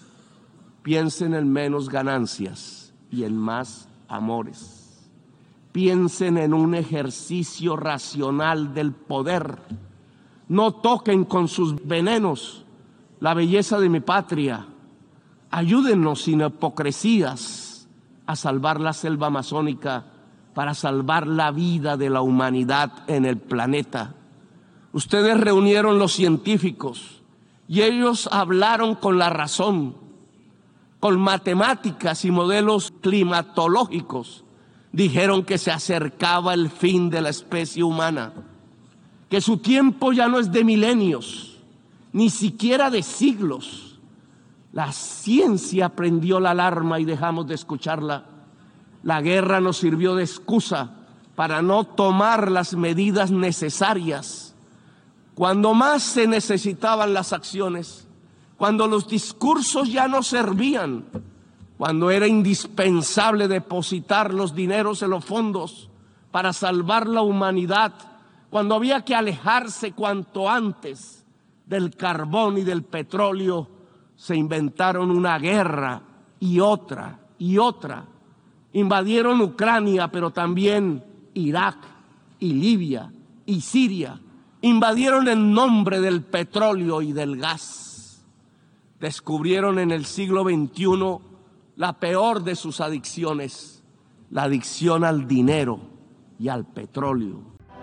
Piensen en menos ganancias y en más amores. Piensen en un ejercicio racional del poder. No toquen con sus venenos la belleza de mi patria. Ayúdennos sin hipocresías a salvar la selva amazónica para salvar la vida de la humanidad en el planeta. Ustedes reunieron los científicos y ellos hablaron con la razón, con matemáticas y modelos climatológicos. Dijeron que se acercaba el fin de la especie humana, que su tiempo ya no es de milenios, ni siquiera de siglos. La ciencia prendió la alarma y dejamos de escucharla. La guerra nos sirvió de excusa para no tomar las medidas necesarias. Cuando más se necesitaban las acciones, cuando los discursos ya no servían, cuando era indispensable depositar los dineros en los fondos para salvar la humanidad, cuando había que alejarse cuanto antes del carbón y del petróleo, se inventaron una guerra y otra y otra. Invadieron Ucrania, pero también Irak y Libia y Siria. Invadieron en nombre del petróleo y del gas. Descubrieron en el siglo XXI la peor de sus adicciones, la adicción al dinero y al petróleo.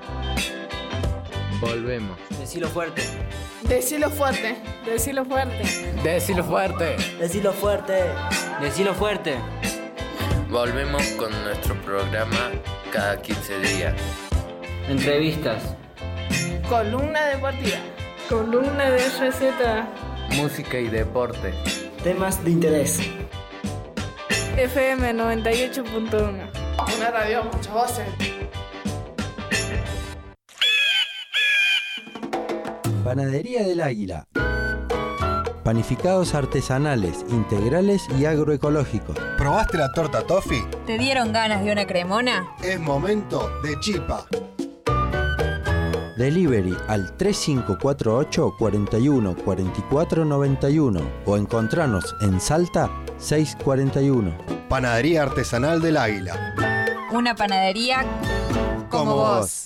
Volvemos. Decilo fuerte. Decilo fuerte. Decilo fuerte. Decilo fuerte. Decilo fuerte. Decilo fuerte. Volvemos con nuestro programa cada 15 días. Entrevistas. Columna deportiva. Columna de receta. Música y deporte. Temas de interés. FM 98.1. Una radio, muchas voces. Panadería del Águila. Panificados artesanales, integrales y agroecológicos. ¿Probaste la torta Toffee? ¿Te dieron ganas de una cremona? Es momento de chipa. Delivery al 3548 41 44 91 o encontranos en Salta 641. Panadería Artesanal del Águila. Una panadería como vos.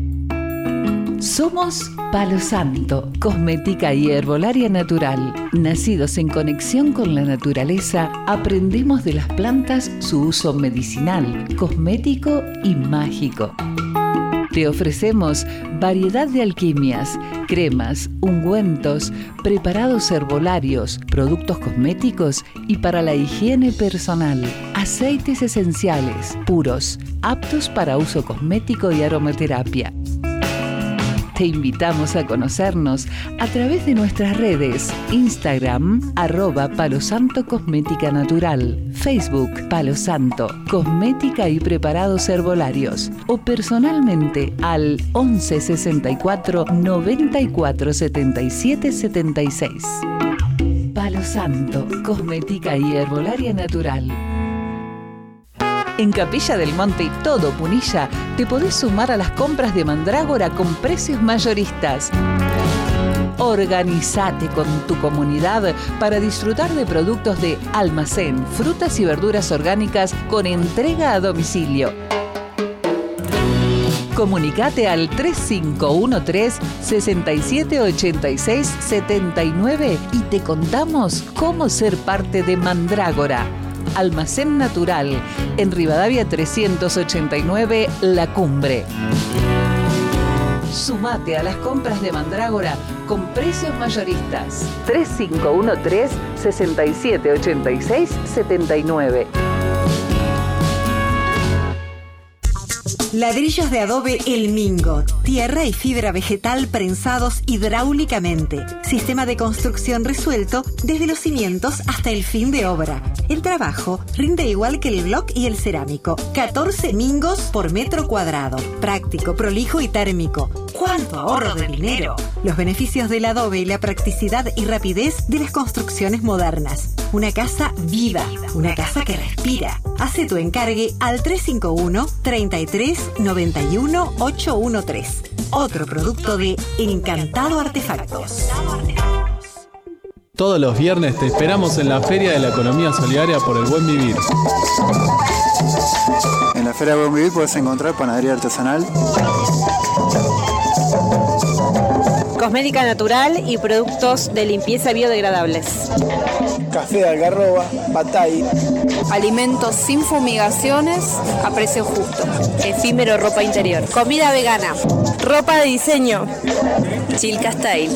Somos Palo Santo, cosmética y herbolaria natural. Nacidos en conexión con la naturaleza, aprendemos de las plantas su uso medicinal, cosmético y mágico. Te ofrecemos variedad de alquimias, cremas, ungüentos, preparados herbolarios, productos cosméticos y para la higiene personal. Aceites esenciales, puros, aptos para uso cosmético y aromaterapia. Te invitamos a conocernos a través de nuestras redes, Instagram, @Palosanto Cosmética Natural, Facebook, Palo Santo, Cosmética y Preparados Herbolarios, o personalmente al 11 64 94 77 76. Palo Santo, Cosmética y Herbolaria Natural. En Capilla del Monte y todo Punilla te podés sumar a las compras de Mandrágora con precios mayoristas. Organizate con tu comunidad para disfrutar de productos de almacén, frutas y verduras orgánicas con entrega a domicilio. Comunicate al 3513-6786-79 y te contamos cómo ser parte de Mandrágora. Almacén Natural, en Rivadavia 389, La Cumbre. Sumate a las compras de Mandrágora con precios mayoristas. 3513-6786-79. Ladrillos de adobe El Mingo, tierra y fibra vegetal prensados hidráulicamente. Sistema de construcción resuelto desde los cimientos hasta el fin de obra. El trabajo rinde igual que el block y el cerámico. 14 mingos por metro cuadrado. Práctico, prolijo y térmico. ¡Cuánto ahorro de dinero! Los beneficios del adobe y la practicidad y rapidez de las construcciones modernas. Una casa viva, una casa que respira. Hace tu encargue al 351-33-91-813. Otro producto de Encantado Artefactos. Todos los viernes te esperamos en la Feria de la Economía Solidaria por el Buen Vivir. En la Feria del Buen Vivir puedes encontrar panadería artesanal, cosmética natural y productos de limpieza biodegradables. Café de algarroba, batay. Alimentos sin fumigaciones a precio justo. Efímero ropa interior. Comida vegana. Ropa de diseño. Chilca Style.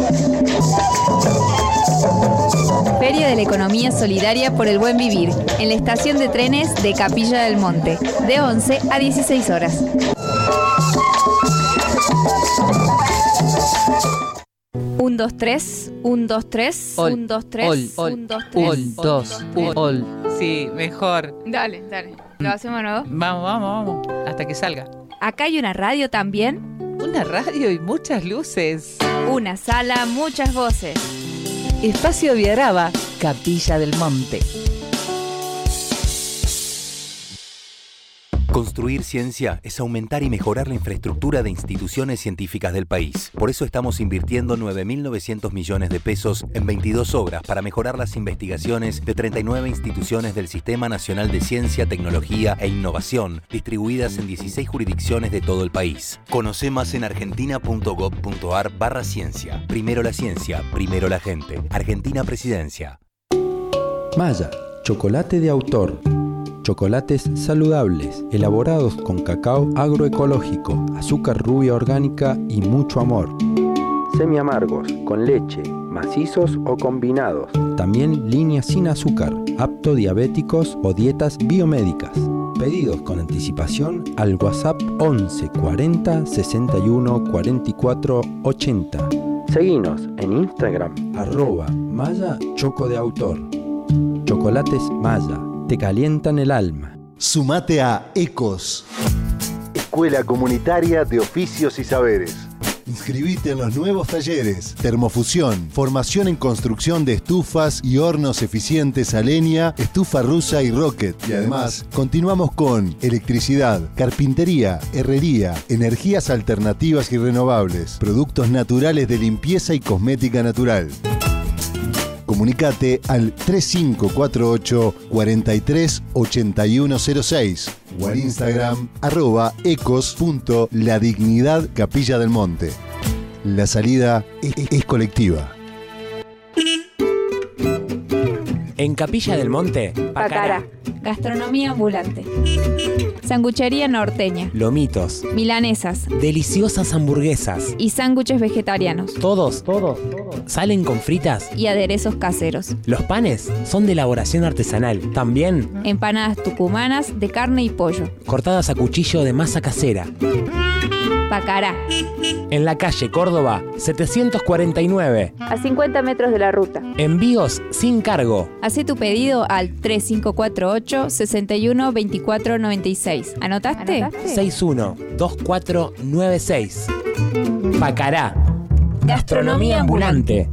Feria de la Economía Solidaria por el Buen Vivir, en la estación de trenes de Capilla del Monte, de 11 a 16 horas. Un, dos, tres, un, dos, tres, un, dos, tres, un, dos, tres. Un, dos, ol. Sí, mejor. Dale. ¿Lo hacemos de nuevo? Vamos. Hasta que salga. Acá hay una radio también. Una radio y muchas luces. Una sala, muchas voces. Espacio Viaraba, Capilla del Monte. Construir ciencia es aumentar y mejorar la infraestructura de instituciones científicas del país. Por eso estamos invirtiendo 9.900 millones de pesos en 22 obras para mejorar las investigaciones de 39 instituciones del Sistema Nacional de Ciencia, Tecnología e Innovación, distribuidas en 16 jurisdicciones de todo el país. Conoce más en argentina.gov.ar/ciencia. Primero la ciencia, primero la gente. Argentina Presidencia. Maya, chocolate de autor. Chocolates saludables, elaborados con cacao agroecológico, azúcar rubia orgánica y mucho amor. Semi-amargos, con leche, macizos o combinados. También línea sin azúcar, apto diabéticos o dietas biomédicas. Pedidos con anticipación al WhatsApp 11 40 61 44 80. Seguinos en Instagram, @Maya Choco de Autor. Chocolates Maya. Te calientan el alma. Sumate a ECOS, Escuela Comunitaria de Oficios y Saberes. Inscribite en los nuevos talleres: termofusión, formación en construcción de estufas y hornos eficientes a leña, estufa rusa y rocket. Y además, continuamos con electricidad, carpintería, herrería, energías alternativas y renovables, productos naturales de limpieza y cosmética natural. Comunicate al 3548 43 8106 o al Instagram @ecos.ladignidad Capilla del Monte. La salida es colectiva. En Capilla del Monte, Pacará. Gastronomía ambulante. Sanguchería norteña. Lomitos. Milanesas. Deliciosas hamburguesas. Y sándwiches vegetarianos. Todos salen con fritas y aderezos caseros. Los panes son de elaboración artesanal. También empanadas tucumanas de carne y pollo. Cortadas a cuchillo de masa casera. Pacará. En la calle Córdoba 749. A 50 metros de la ruta. Envíos sin cargo. Hacé tu pedido al 3548 61 24 96. ¿Anotaste? 612496. Pacará. Gastronomía ambulante.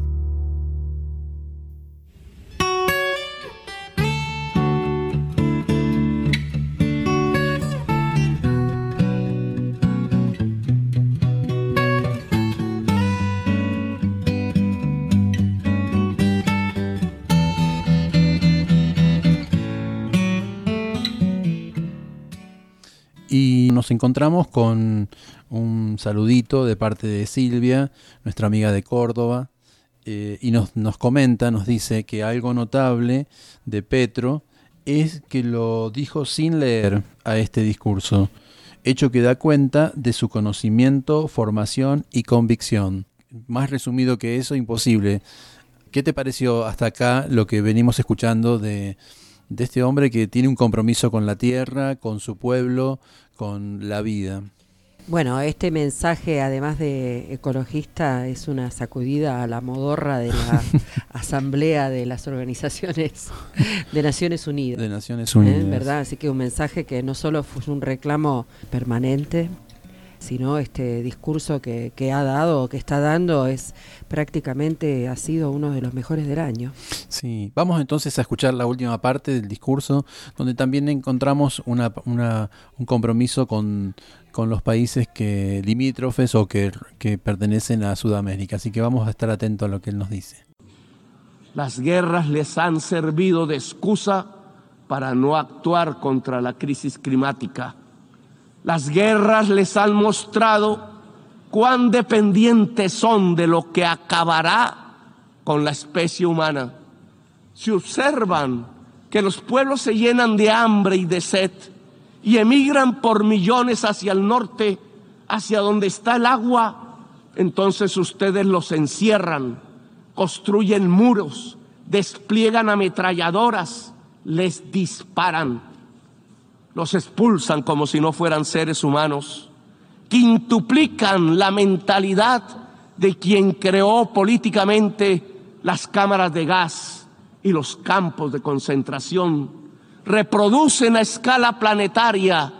Y nos encontramos con un saludito de parte de Silvia, nuestra amiga de Córdoba, y nos comenta, nos dice que algo notable de Petro es que lo dijo sin leer a este discurso, hecho que da cuenta de su conocimiento, formación y convicción. Más resumido que eso, imposible. ¿Qué te pareció hasta acá lo que venimos escuchando de este hombre que tiene un compromiso con la tierra, con su pueblo, con la vida? Bueno, este mensaje, además de ecologista, es una sacudida a la modorra de la Asamblea de las Organizaciones de Naciones Unidas. De Naciones Unidas. ¿Verdad? Así que un mensaje que no solo fue un reclamo permanente, sino este discurso que ha dado, que está dando, es prácticamente ha sido uno de los mejores del año. Sí, vamos entonces a escuchar la última parte del discurso, donde también encontramos un compromiso con los países limítrofes o que pertenecen a Sudamérica. Así que vamos a estar atentos a lo que él nos dice. Las guerras les han servido de excusa para no actuar contra la crisis climática. Las guerras les han mostrado cuán dependientes son de lo que acabará con la especie humana. Si observan que los pueblos se llenan de hambre y de sed y emigran por millones hacia el norte, hacia donde está el agua, entonces ustedes los encierran, construyen muros, despliegan ametralladoras, les disparan. Los expulsan como si no fueran seres humanos, quintuplican la mentalidad de quien creó políticamente las cámaras de gas y los campos de concentración, reproducen a escala planetaria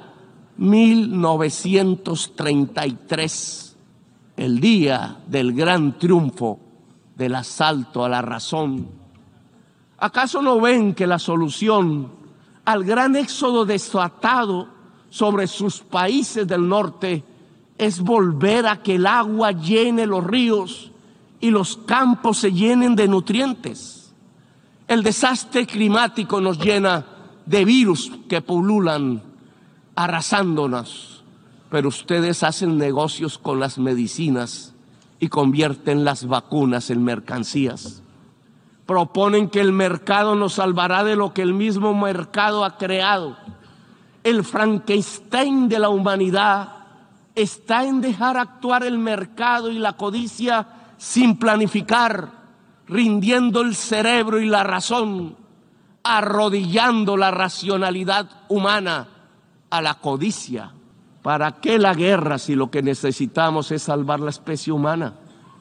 1933, el día del gran triunfo del asalto a la razón. ¿Acaso no ven que la solución al gran éxodo desatado sobre sus países del norte es volver a que el agua llene los ríos y los campos se llenen de nutrientes? El desastre climático nos llena de virus que pululan, arrasándonos, pero ustedes hacen negocios con las medicinas y convierten las vacunas en mercancías. Proponen que el mercado nos salvará de lo que el mismo mercado ha creado. El Frankenstein de la humanidad está en dejar actuar el mercado y la codicia sin planificar, rindiendo el cerebro y la razón, arrodillando la racionalidad humana a la codicia. ¿Para qué la guerra si lo que necesitamos es salvar la especie humana?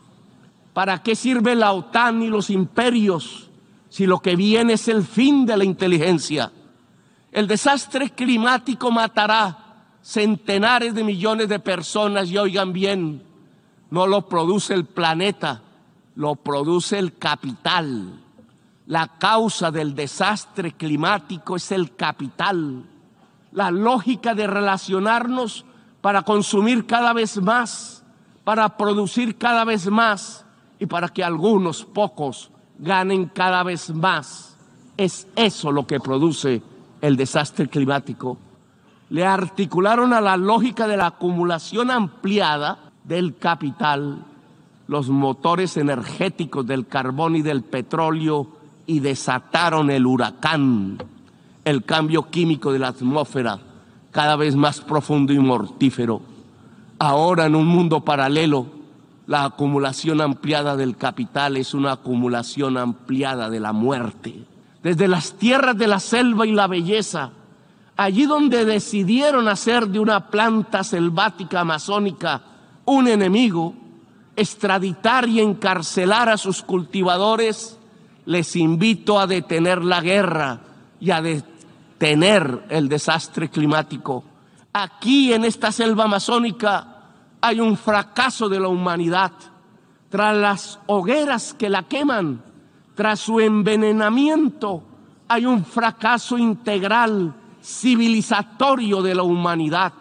¿Para qué sirve la OTAN y los imperios si lo que viene es el fin de la inteligencia? El desastre climático matará centenares de millones de personas y oigan bien, no lo produce el planeta, lo produce el capital. La causa del desastre climático es el capital. La lógica de relacionarnos para consumir cada vez más, para producir cada vez más, y para que algunos pocos ganen cada vez más. Es eso lo que produce el desastre climático. Le articularon a la lógica de la acumulación ampliada del capital los motores energéticos del carbón y del petróleo y desataron el huracán, el cambio químico de la atmósfera, cada vez más profundo y mortífero. Ahora, en un mundo paralelo, la acumulación ampliada del capital es una acumulación ampliada de la muerte. Desde las tierras de la selva y la belleza, allí donde decidieron hacer de una planta selvática amazónica un enemigo, extraditar y encarcelar a sus cultivadores, les invito a detener la guerra y a detener el desastre climático. Aquí en esta selva amazónica hay un fracaso de la humanidad. Tras las hogueras que la queman, tras su envenenamiento, hay un fracaso integral, civilizatorio de la humanidad.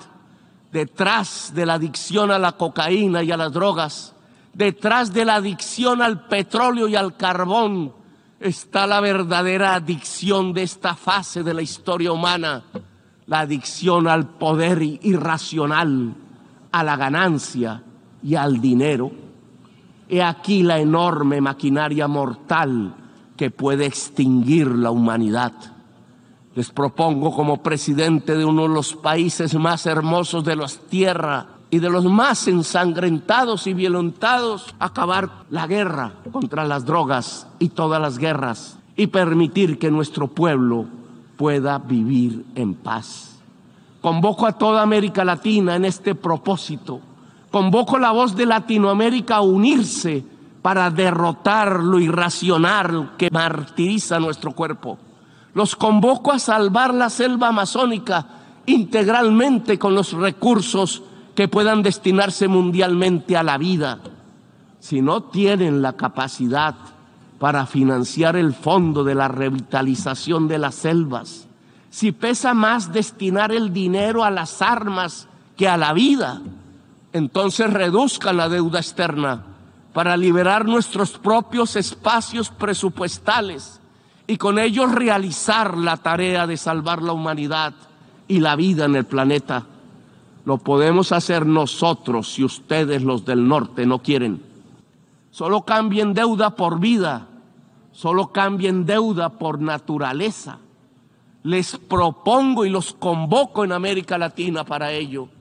Detrás de la adicción a la cocaína y a las drogas, detrás de la adicción al petróleo y al carbón, está la verdadera adicción de esta fase de la historia humana, la adicción al poder irracional, a la ganancia y al dinero. He aquí la enorme maquinaria mortal que puede extinguir la humanidad. Les propongo como presidente de uno de los países más hermosos de la tierra y de los más ensangrentados y violentados, acabar la guerra contra las drogas y todas las guerras y permitir que nuestro pueblo pueda vivir en paz. Convoco a toda América Latina en este propósito. Convoco la voz de Latinoamérica a unirse para derrotar lo irracional que martiriza nuestro cuerpo. Los convoco a salvar la selva amazónica integralmente con los recursos que puedan destinarse mundialmente a la vida. Si no tienen la capacidad para financiar el fondo de la revitalización de las selvas, si pesa más destinar el dinero a las armas que a la vida, entonces reduzcan la deuda externa para liberar nuestros propios espacios presupuestales y con ellos realizar la tarea de salvar la humanidad y la vida en el planeta. Lo podemos hacer nosotros si ustedes, los del norte, no quieren. Solo cambien deuda por vida, solo cambien deuda por naturaleza. Les propongo y los convoco en América Latina para ello.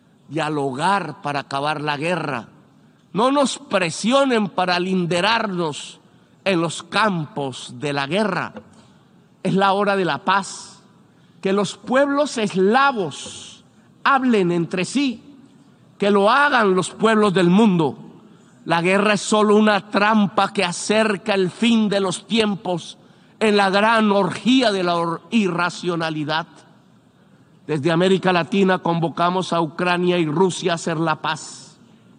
Dialogar para acabar la guerra. No nos presionen para linderarnos en los campos de la guerra. Es la hora de la paz. Que los pueblos eslavos hablen entre sí. Que lo hagan los pueblos del mundo. La guerra es solo una trampa que acerca el fin de los tiempos en la gran orgía de la irracionalidad. Desde América Latina convocamos a Ucrania y Rusia a hacer la paz.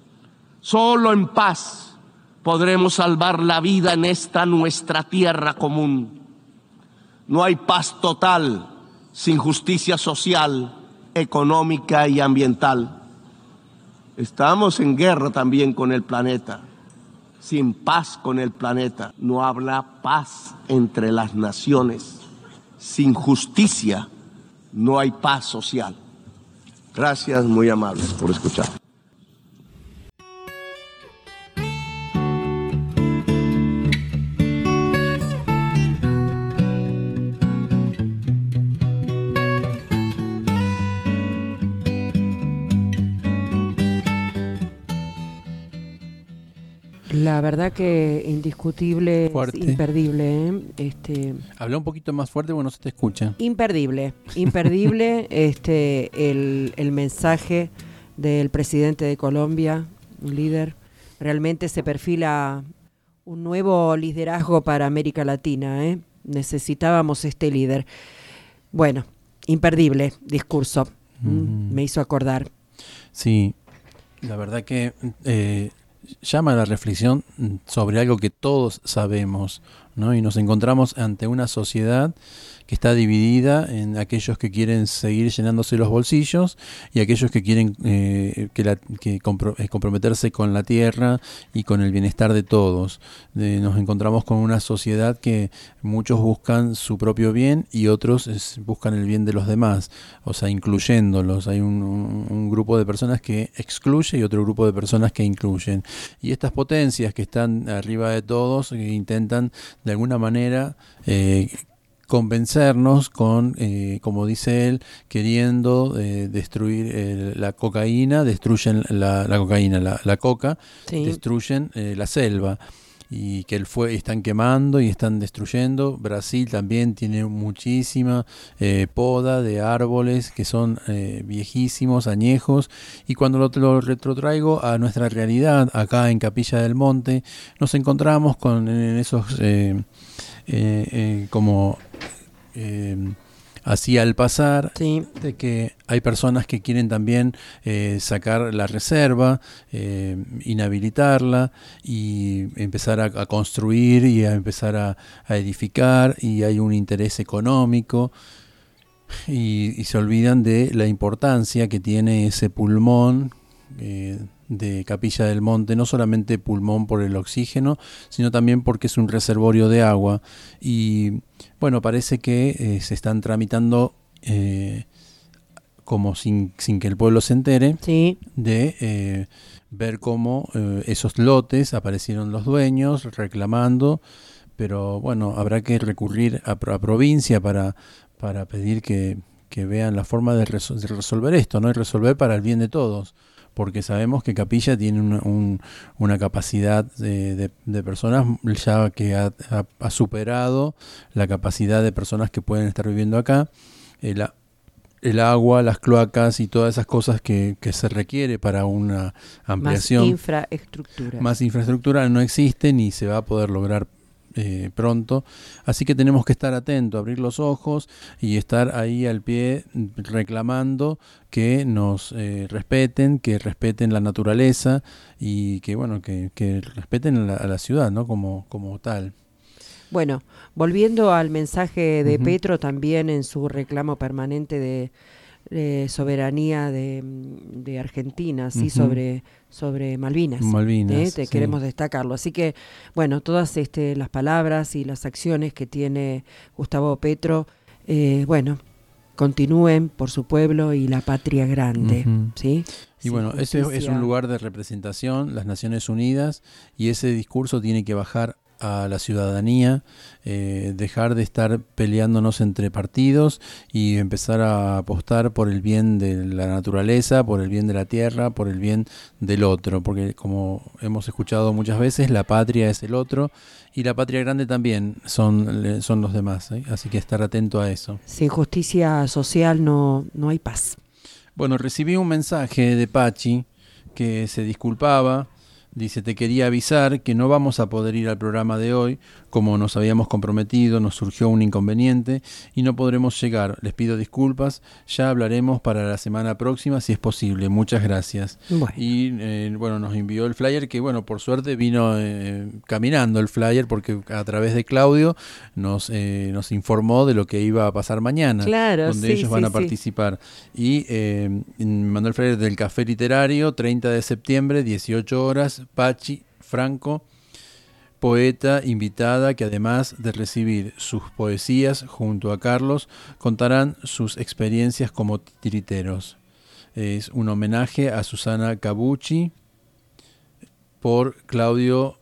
Solo en paz podremos salvar la vida en esta nuestra tierra común. No hay paz total sin justicia social, económica y ambiental. Estamos en guerra también con el planeta. Sin paz con el planeta no habrá paz entre las naciones. Sin justicia no hay paz social. Gracias, muy amables, por escuchar. La verdad que indiscutible, Fuerte. Imperdible. ¿eh? Habla un poquito más fuerte porque no se te escucha. Imperdible el mensaje del presidente de Colombia, un líder. Realmente se perfila un nuevo liderazgo para América Latina. Necesitábamos este líder. Bueno, imperdible discurso. Me hizo acordar. Sí, la verdad que llama a la reflexión sobre algo que todos sabemos, ¿no? Y nos encontramos ante una sociedad que está dividida en aquellos que quieren seguir llenándose los bolsillos y aquellos que quieren comprometerse con la tierra y con el bienestar de todos. Nos encontramos con una sociedad que muchos buscan su propio bien y otros buscan el bien de los demás, o sea, incluyéndolos. Hay un grupo de personas que excluye y otro grupo de personas que incluyen. Y estas potencias que están arriba de todos intentan de alguna manera convencernos con, como dice él, queriendo destruir la cocaína, destruyen la coca, sí. Destruyen la selva y que están quemando y están destruyendo. Brasil también tiene muchísima poda de árboles que son viejísimos, añejos, y cuando lo retrotraigo a nuestra realidad acá en Capilla del Monte, nos encontramos con esos como así al pasar, sí. De que hay personas que quieren también sacar la reserva, inhabilitarla y empezar a construir y a empezar a edificar, y hay un interés económico y se olvidan de la importancia que tiene ese pulmón de Capilla del Monte, no solamente pulmón por el oxígeno, sino también porque es un reservorio de agua. Y bueno, parece que se están tramitando como sin que el pueblo se entere, sí, de ver cómo esos lotes aparecieron los dueños reclamando, pero bueno, habrá que recurrir a provincia para pedir que vean la forma de resolver esto, ¿no? Y resolver para el bien de todos, porque sabemos que Capilla tiene una capacidad de personas ya que ha superado la capacidad de personas que pueden estar viviendo acá. El agua, las cloacas y todas esas cosas que se requiere para una ampliación. Más infraestructura no existe ni se va a poder lograr pronto, así que tenemos que estar atentos, abrir los ojos y estar ahí al pie reclamando que nos respeten, que respeten la naturaleza y que bueno que respeten a la ciudad, ¿no? como tal. Bueno, volviendo al mensaje de Petro también en su reclamo permanente de soberanía de Argentina, ¿sí? sobre Malvinas. Sí. Queremos destacarlo. Así que, bueno, todas las palabras y las acciones que tiene Gustavo Petro, bueno, continúen por su pueblo y la patria grande, ¿sí? Y bueno, ese es un lugar de representación, las Naciones Unidas, y ese discurso tiene que bajar a la ciudadanía, dejar de estar peleándonos entre partidos y empezar a apostar por el bien de la naturaleza, por el bien de la tierra, por el bien del otro, porque como hemos escuchado muchas veces, la patria es el otro y la patria grande también son los demás, ¿eh? Así que estar atento a eso. Sin justicia social no hay paz. Bueno, recibí un mensaje de Pachi que se disculpaba. Dice, te quería avisar que no vamos a poder ir al programa de hoy, como nos habíamos comprometido, nos surgió un inconveniente y no podremos llegar. Les pido disculpas, ya hablaremos para la semana próxima si es posible. Muchas gracias. Bueno. Y bueno, nos envió el flyer que bueno, por suerte vino caminando el flyer porque a través de Claudio nos informó de lo que iba a pasar mañana, claro, donde ellos van a participar. Y me mandó el flyer del Café Literario, 30 de septiembre, 18 horas, Pachi Franco, poeta invitada que además de recibir sus poesías junto a Carlos, contarán sus experiencias como titiriteros. Es un homenaje a Susana Cabucci por Claudio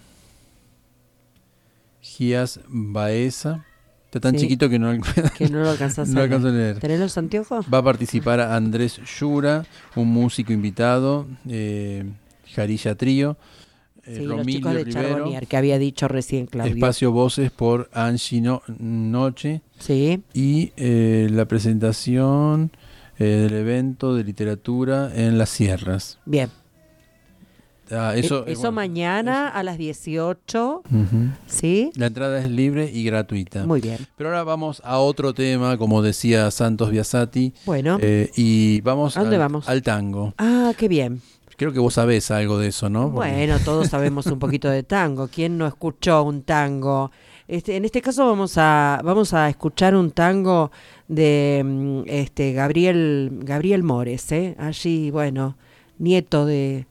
Gías Baeza. Está tan chiquito que no lo alcanzas a leer. ¿Tenés los anteojos? Va a participar Andrés Yura, un músico invitado, Jarilla Trío, Romilio los chicos de Rivero, Charbonnier, que había dicho recién Claudio. Espacio Voces por Angie Noche. Sí. Y la presentación del evento de literatura en las Sierras. Bien. Eso bueno, mañana a las 18, ¿sí? La entrada es libre y gratuita. Muy bien. Pero ahora vamos a otro tema, como decía Santos Biasati. Bueno. Y vamos ¿a dónde vamos? Al tango. Ah, qué bien. Creo que vos sabés algo de eso, ¿no? Bueno, todos sabemos un poquito de tango. ¿Quién no escuchó un tango? En este caso vamos a escuchar un tango de Gabriel Mores, ¿eh? Allí, bueno, nieto de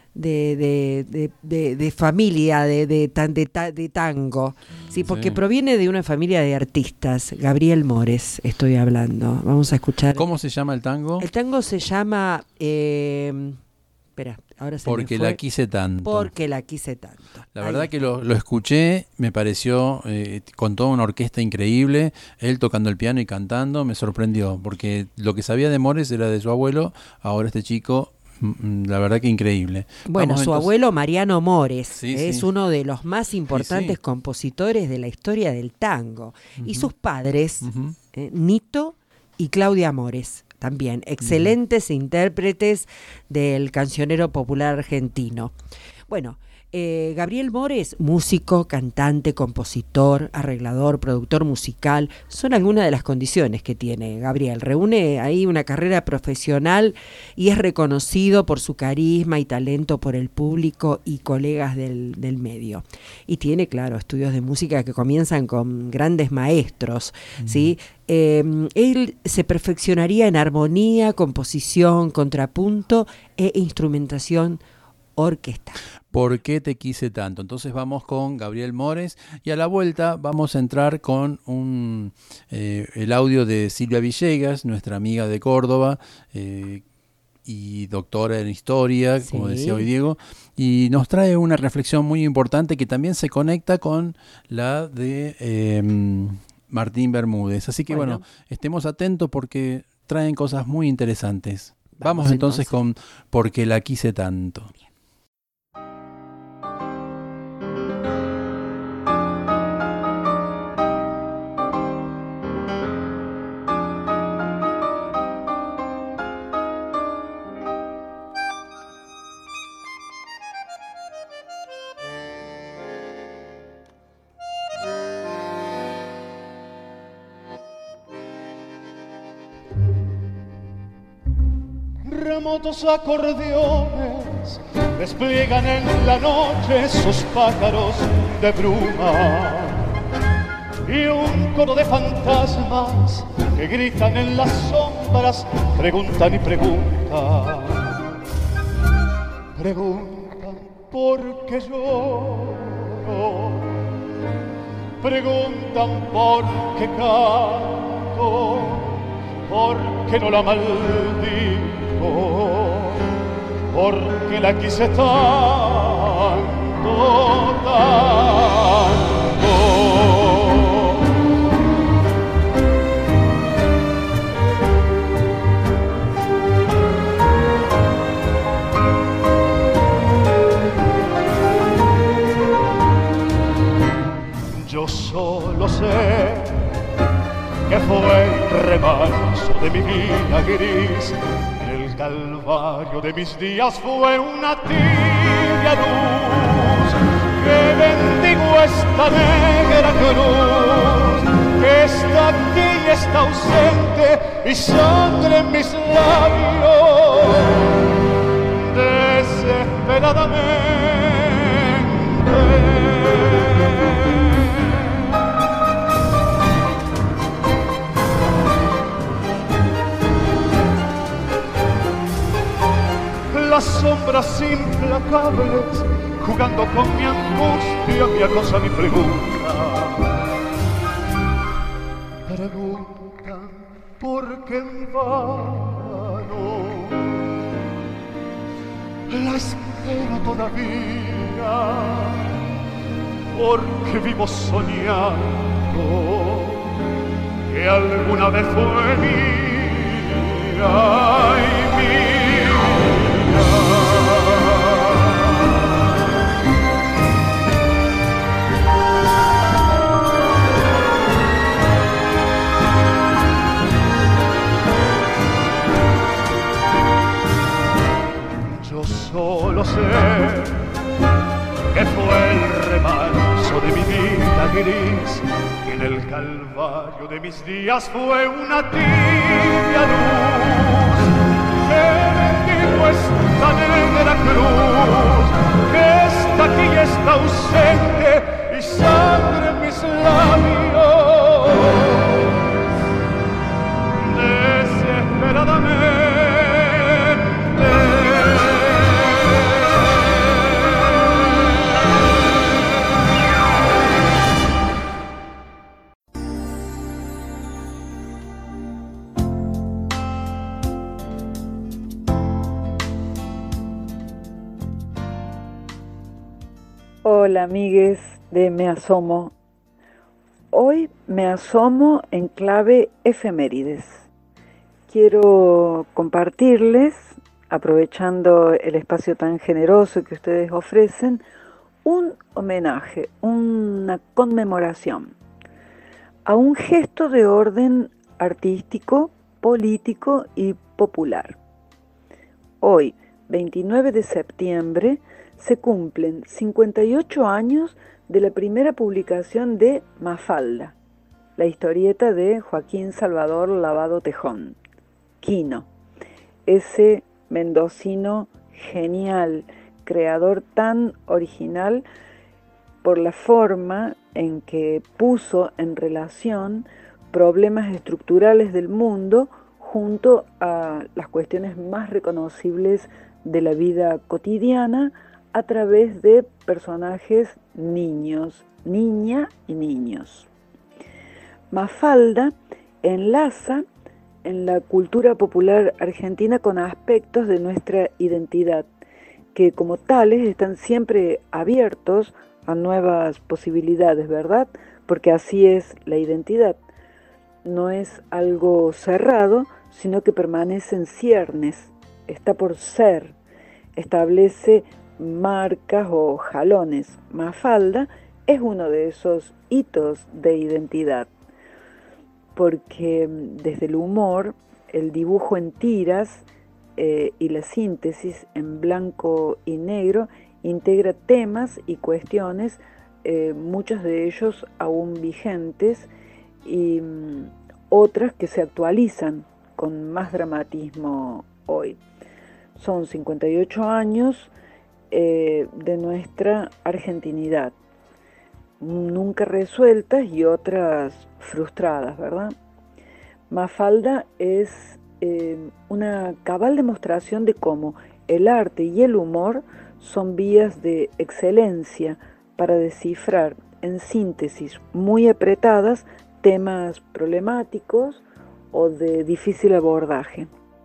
familia de tango, sí, porque proviene de una familia de artistas. Gabriel Mores estoy hablando. Vamos a escuchar. ¿Cómo se llama el tango? El tango se llama ahora se Porque me fue. La quise tanto. Porque la quise tanto. La verdad que lo escuché, me pareció con toda una orquesta increíble, él tocando el piano y cantando, me sorprendió, porque lo que sabía de Mores era de su abuelo, ahora este chico, la verdad que increíble. Bueno, su abuelo Mariano Mores es sí. uno de los más importantes compositores de la historia del tango. Y sus padres, Nito y Claudia Mores, también excelentes intérpretes del cancionero popular argentino. Bueno, Gabriel Mores, músico, cantante, compositor, arreglador, productor musical, son algunas de las condiciones que tiene Gabriel. Reúne ahí una carrera profesional y es reconocido por su carisma y talento por el público y colegas del medio. Y tiene, claro, estudios de música que comienzan con grandes maestros, ¿sí? Él se perfeccionaría en armonía, composición, contrapunto e instrumentación orquesta. ¿Por qué te quise tanto? Entonces vamos con Gabriel Mores y a la vuelta vamos a entrar con el audio de Silvia Villegas, nuestra amiga de Córdoba, y doctora en historia, como decía hoy Diego, y nos trae una reflexión muy importante que también se conecta con la de Martín Bermúdez. Así que bueno, estemos atentos porque traen cosas muy interesantes. Vamos entonces con ¿Por qué la quise tanto? Bien. Remotos acordeones despliegan en la noche sus pájaros de bruma y un coro de fantasmas que gritan en las sombras preguntan y preguntan. Preguntan por qué lloro, preguntan por qué canto, por qué no la maldigo, porque la quise tanto, tanto. Yo solo sé que fue el remanso de mi vida gris. El calvario de mis días fue una tibia luz que bendigo esta negra cruz, que está aquí y está ausente y sangre en mis labios desesperadamente. Las sombras implacables jugando con mi angustia me acosan y preguntan por qué en vano la espero todavía, porque vivo soñando que alguna vez fue mía y mía. Yo solo sé que fue el remanso de mi vida gris, que en el calvario de mis días fue una tibia luz que bendigo esta negra cruz, que está aquí y está ausente y sangre en mis labios desesperadamente. Hola amigues de Me Asomo. Hoy me asomo en clave efemérides. Quiero compartirles, aprovechando el espacio tan generoso que ustedes ofrecen, un homenaje, una conmemoración a un gesto de orden artístico, político y popular. Hoy, 29 de septiembre, se cumplen 58 años de la primera publicación de Mafalda, la historieta de Joaquín Salvador Lavado Tejón, Quino, ese mendocino genial, creador tan original por la forma en que puso en relación problemas estructurales del mundo junto a las cuestiones más reconocibles de la vida cotidiana a través de personajes niños, niña y niños. Mafalda enlaza en la cultura popular argentina con aspectos de nuestra identidad, que como tales están siempre abiertos a nuevas posibilidades, ¿verdad? Porque así es la identidad. No es algo cerrado, sino que permanece en ciernes, está por ser, establece marcas o jalones. Mafalda es uno de esos hitos de identidad, porque desde el humor, el dibujo en tiras y la síntesis en blanco y negro integra temas y cuestiones, muchos de ellos aún vigentes y otras que se actualizan con más dramatismo hoy. Son 58 años de nuestra argentinidad, nunca resueltas y otras frustradas, ¿verdad? Mafalda es una cabal demostración de cómo el arte y el humor son vías de excelencia para descifrar en síntesis muy apretadas temas problemáticos o de difícil abordaje.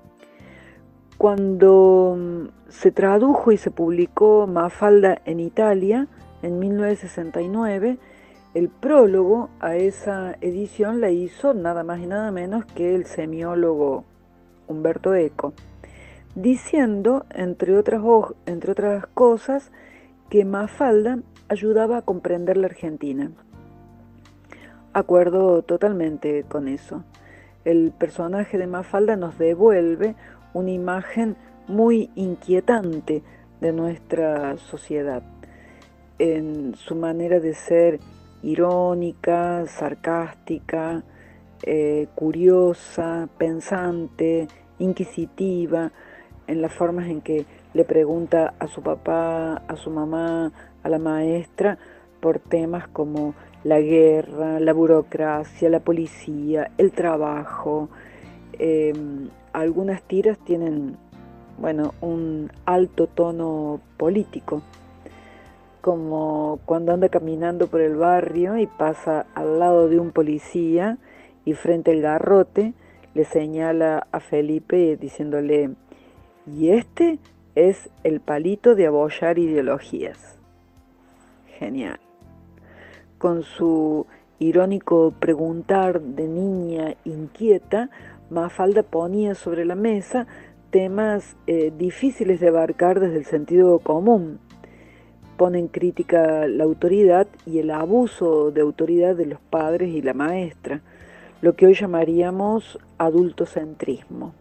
Cuando se tradujo y se publicó Mafalda en Italia en 1969, el prólogo a esa edición la hizo nada más y nada menos que el semiólogo Umberto Eco, diciendo, entre otras cosas, que Mafalda ayudaba a comprender la Argentina. Acuerdo totalmente con eso. El personaje de Mafalda nos devuelve una imagen muy inquietante de nuestra sociedad, en su manera de ser irónica, sarcástica, curiosa, pensante, inquisitiva, en las formas en que le pregunta a su papá, a su mamá, a la maestra, por temas como la guerra, la burocracia, la policía, el trabajo. Algunas tiras tienen, un alto tono político, como cuando anda caminando por el barrio y pasa al lado de un policía y frente al garrote le señala a Felipe diciéndole: y este es el palito de abollar ideologías. Genial. Con su irónico preguntar de niña inquieta, Mafalda ponía sobre la mesa temas difíciles de abarcar desde el sentido común. Pone en crítica la autoridad y el abuso de autoridad de los padres y la maestra, lo que hoy llamaríamos adultocentrismo.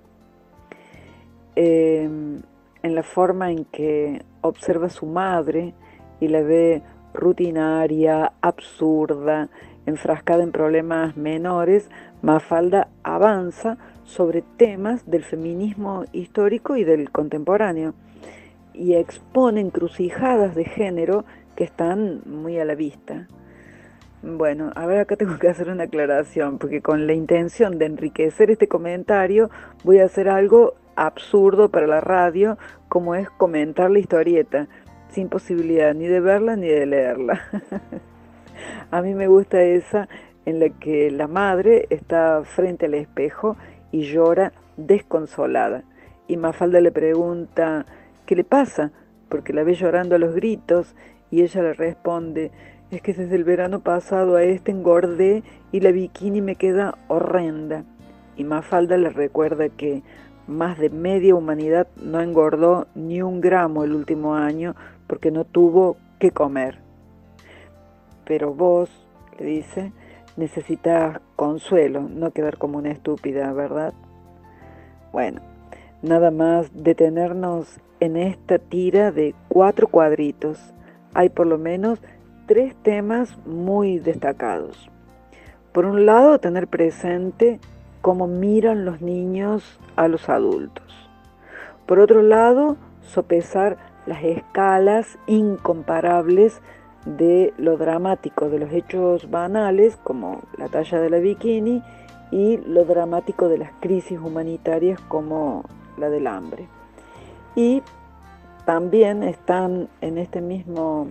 En la forma en que observa a su madre y la ve rutinaria, absurda, enfrascada en problemas menores, Mafalda avanza sobre temas del feminismo histórico y del contemporáneo y expone encrucijadas de género que están muy a la vista. Bueno, a ver, acá tengo que hacer una aclaración, porque con la intención de enriquecer este comentario voy a hacer algo absurdo para la radio, como es comentar la historieta, sin posibilidad ni de verla ni de leerla. A mí me gusta esa en la que la madre está frente al espejo y llora desconsolada. Y Mafalda le pregunta ¿qué le pasa? Porque la ve llorando a los gritos y ella le responde: es que desde el verano pasado a este engordé y la bikini me queda horrenda. Y Mafalda le recuerda que más de media humanidad no engordó ni 1 gramo el último año porque no tuvo qué comer. Pero vos, le dice, necesitas consuelo, no quedar como una estúpida, ¿verdad? Bueno, nada más detenernos en esta tira de 4 cuadritos. Hay por lo menos 3 temas muy destacados. Por un lado, tener presente cómo miran los niños a los adultos. Por otro lado, sopesar las escalas incomparables de lo dramático de los hechos banales, como la talla de la bikini, y lo dramático de las crisis humanitarias, como la del hambre. Y también están en esta misma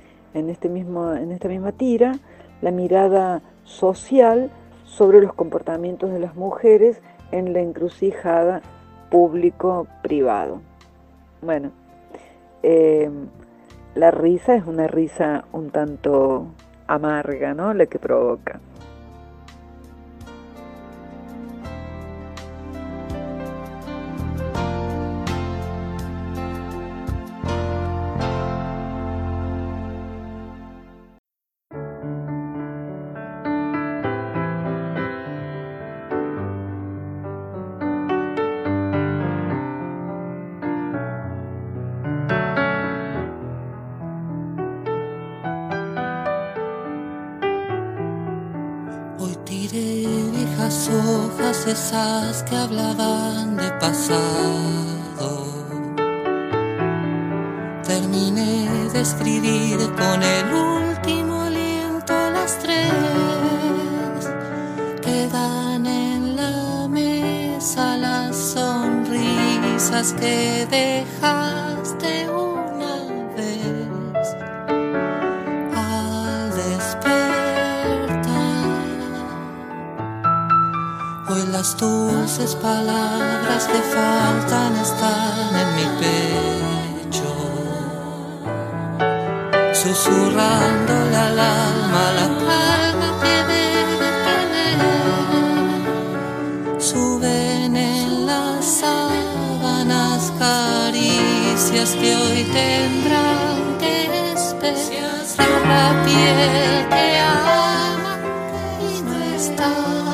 tira la mirada social sobre los comportamientos de las mujeres en la encrucijada público-privado. Bueno, la risa es una risa un tanto amarga, ¿no? La que provoca. Hojas esas que hablaban de pasado. Terminé de escribir con el último aliento las 3. Quedan en la mesa las sonrisas que dejaste una vez al despertar. Hoy las dulces palabras que faltan están en mi pecho, susurrándole al alma la calma que debe tener. Suben en las sábanas caricias que hoy tendrán que esperar la piel que ama y no está.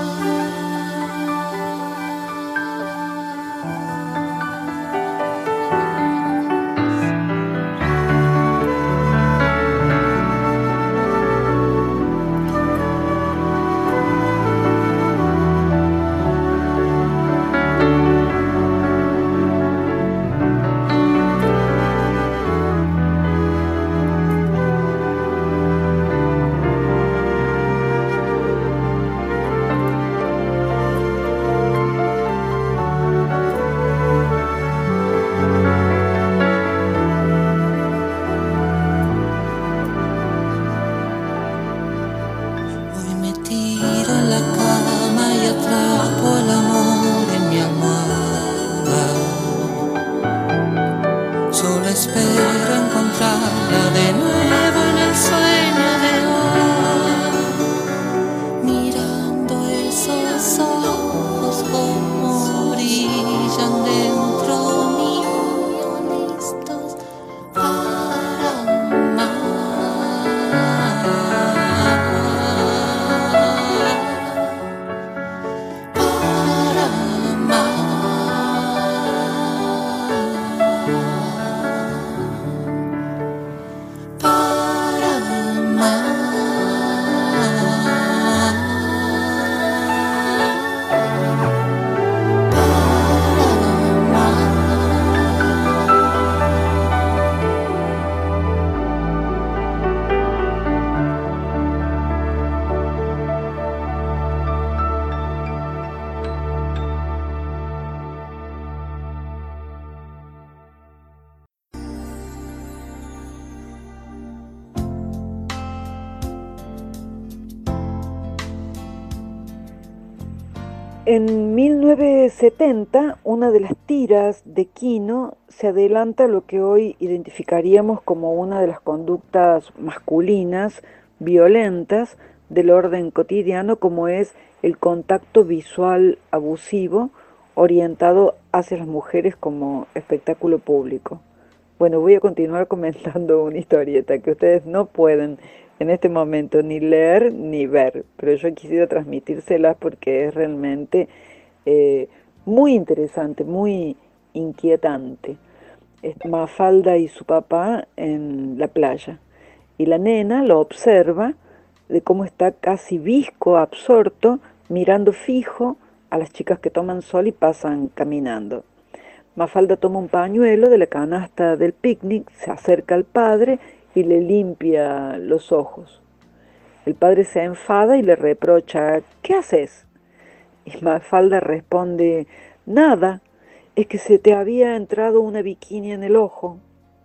En 1970, una de las tiras de Quino se adelanta a lo que hoy identificaríamos como una de las conductas masculinas violentas del orden cotidiano, como es el contacto visual abusivo orientado hacia las mujeres como espectáculo público. Bueno, voy a continuar comentando una historieta que ustedes no pueden en este momento ni leer ni ver, pero yo quisiera transmitírselas porque es realmente muy interesante, muy inquietante. Es Mafalda y su papá en la playa, y la nena lo observa de cómo está casi visco, absorto, mirando fijo a las chicas que toman sol y pasan caminando. Mafalda toma un pañuelo de la canasta del picnic, se acerca al padre y le limpia los ojos. El padre se enfada y le reprocha: ¿qué haces? Y Mafalda responde: nada, es que se te había entrado una bikini en el ojo.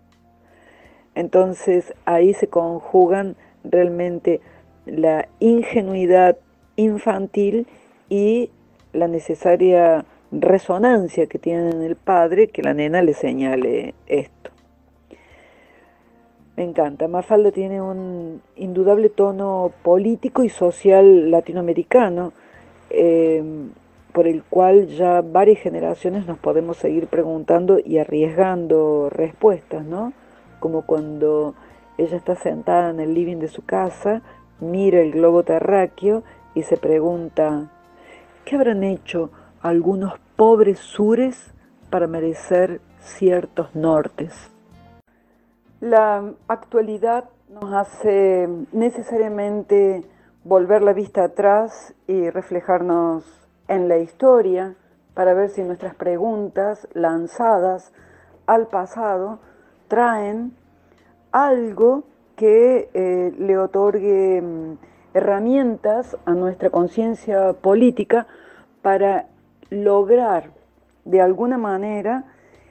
Entonces ahí se conjugan realmente la ingenuidad infantil y la necesaria resonancia que tiene en el padre que la nena le señale esto. Me encanta. Mafalda tiene un indudable tono político y social latinoamericano, por el cual ya varias generaciones nos podemos seguir preguntando y arriesgando respuestas, ¿no? Como cuando ella está sentada en el living de su casa, mira el globo terráqueo y se pregunta, ¿qué habrán hecho algunos pobres sures para merecer ciertos nortes? La actualidad nos hace necesariamente volver la vista atrás y reflejarnos en la historia para ver si nuestras preguntas lanzadas al pasado traen algo que le otorgue herramientas a nuestra conciencia política para lograr de alguna manera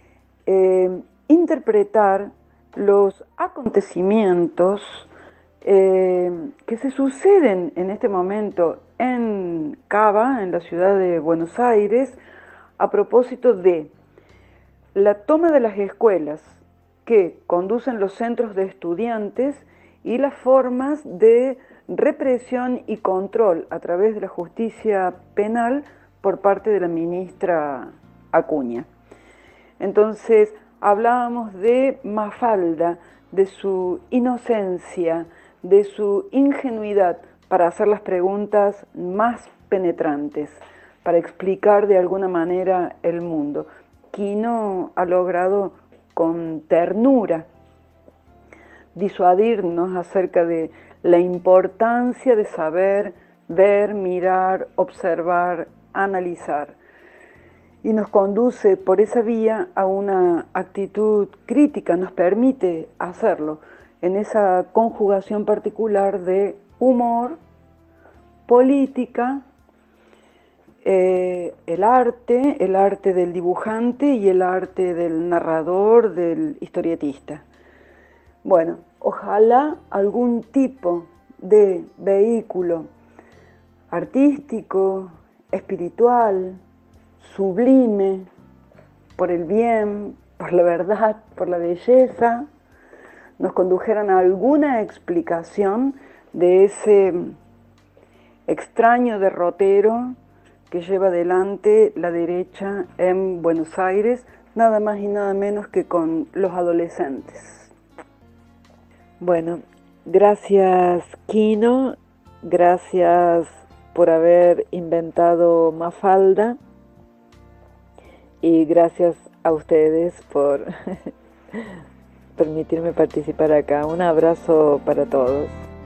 interpretar los acontecimientos que se suceden en este momento en Cava, en la ciudad de Buenos Aires, a propósito de la toma de las escuelas que conducen los centros de estudiantes y las formas de represión y control a través de la justicia penal por parte de la ministra Acuña. Entonces, hablábamos de Mafalda, de su inocencia, de su ingenuidad para hacer las preguntas más penetrantes, para explicar de alguna manera el mundo. Quino ha logrado con ternura disuadirnos acerca de la importancia de saber, ver, mirar, observar, analizar. Y nos conduce por esa vía a una actitud crítica, nos permite hacerlo en esa conjugación particular de humor, política, el arte del dibujante y el arte del narrador, del historietista. Bueno, ojalá algún tipo de vehículo artístico, espiritual, sublime, por el bien, por la verdad, por la belleza, nos condujeran a alguna explicación de ese extraño derrotero que lleva adelante la derecha en Buenos Aires, nada más y nada menos que con los adolescentes. Bueno, gracias Quino, gracias por haber inventado Mafalda y gracias a ustedes por permitirme participar acá. Un abrazo para todos.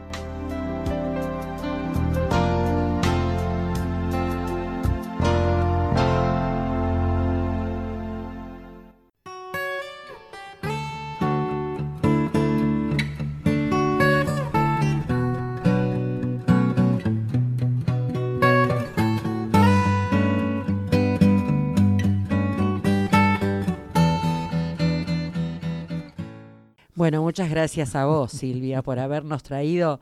Bueno, muchas gracias a vos, Silvia, por habernos traído,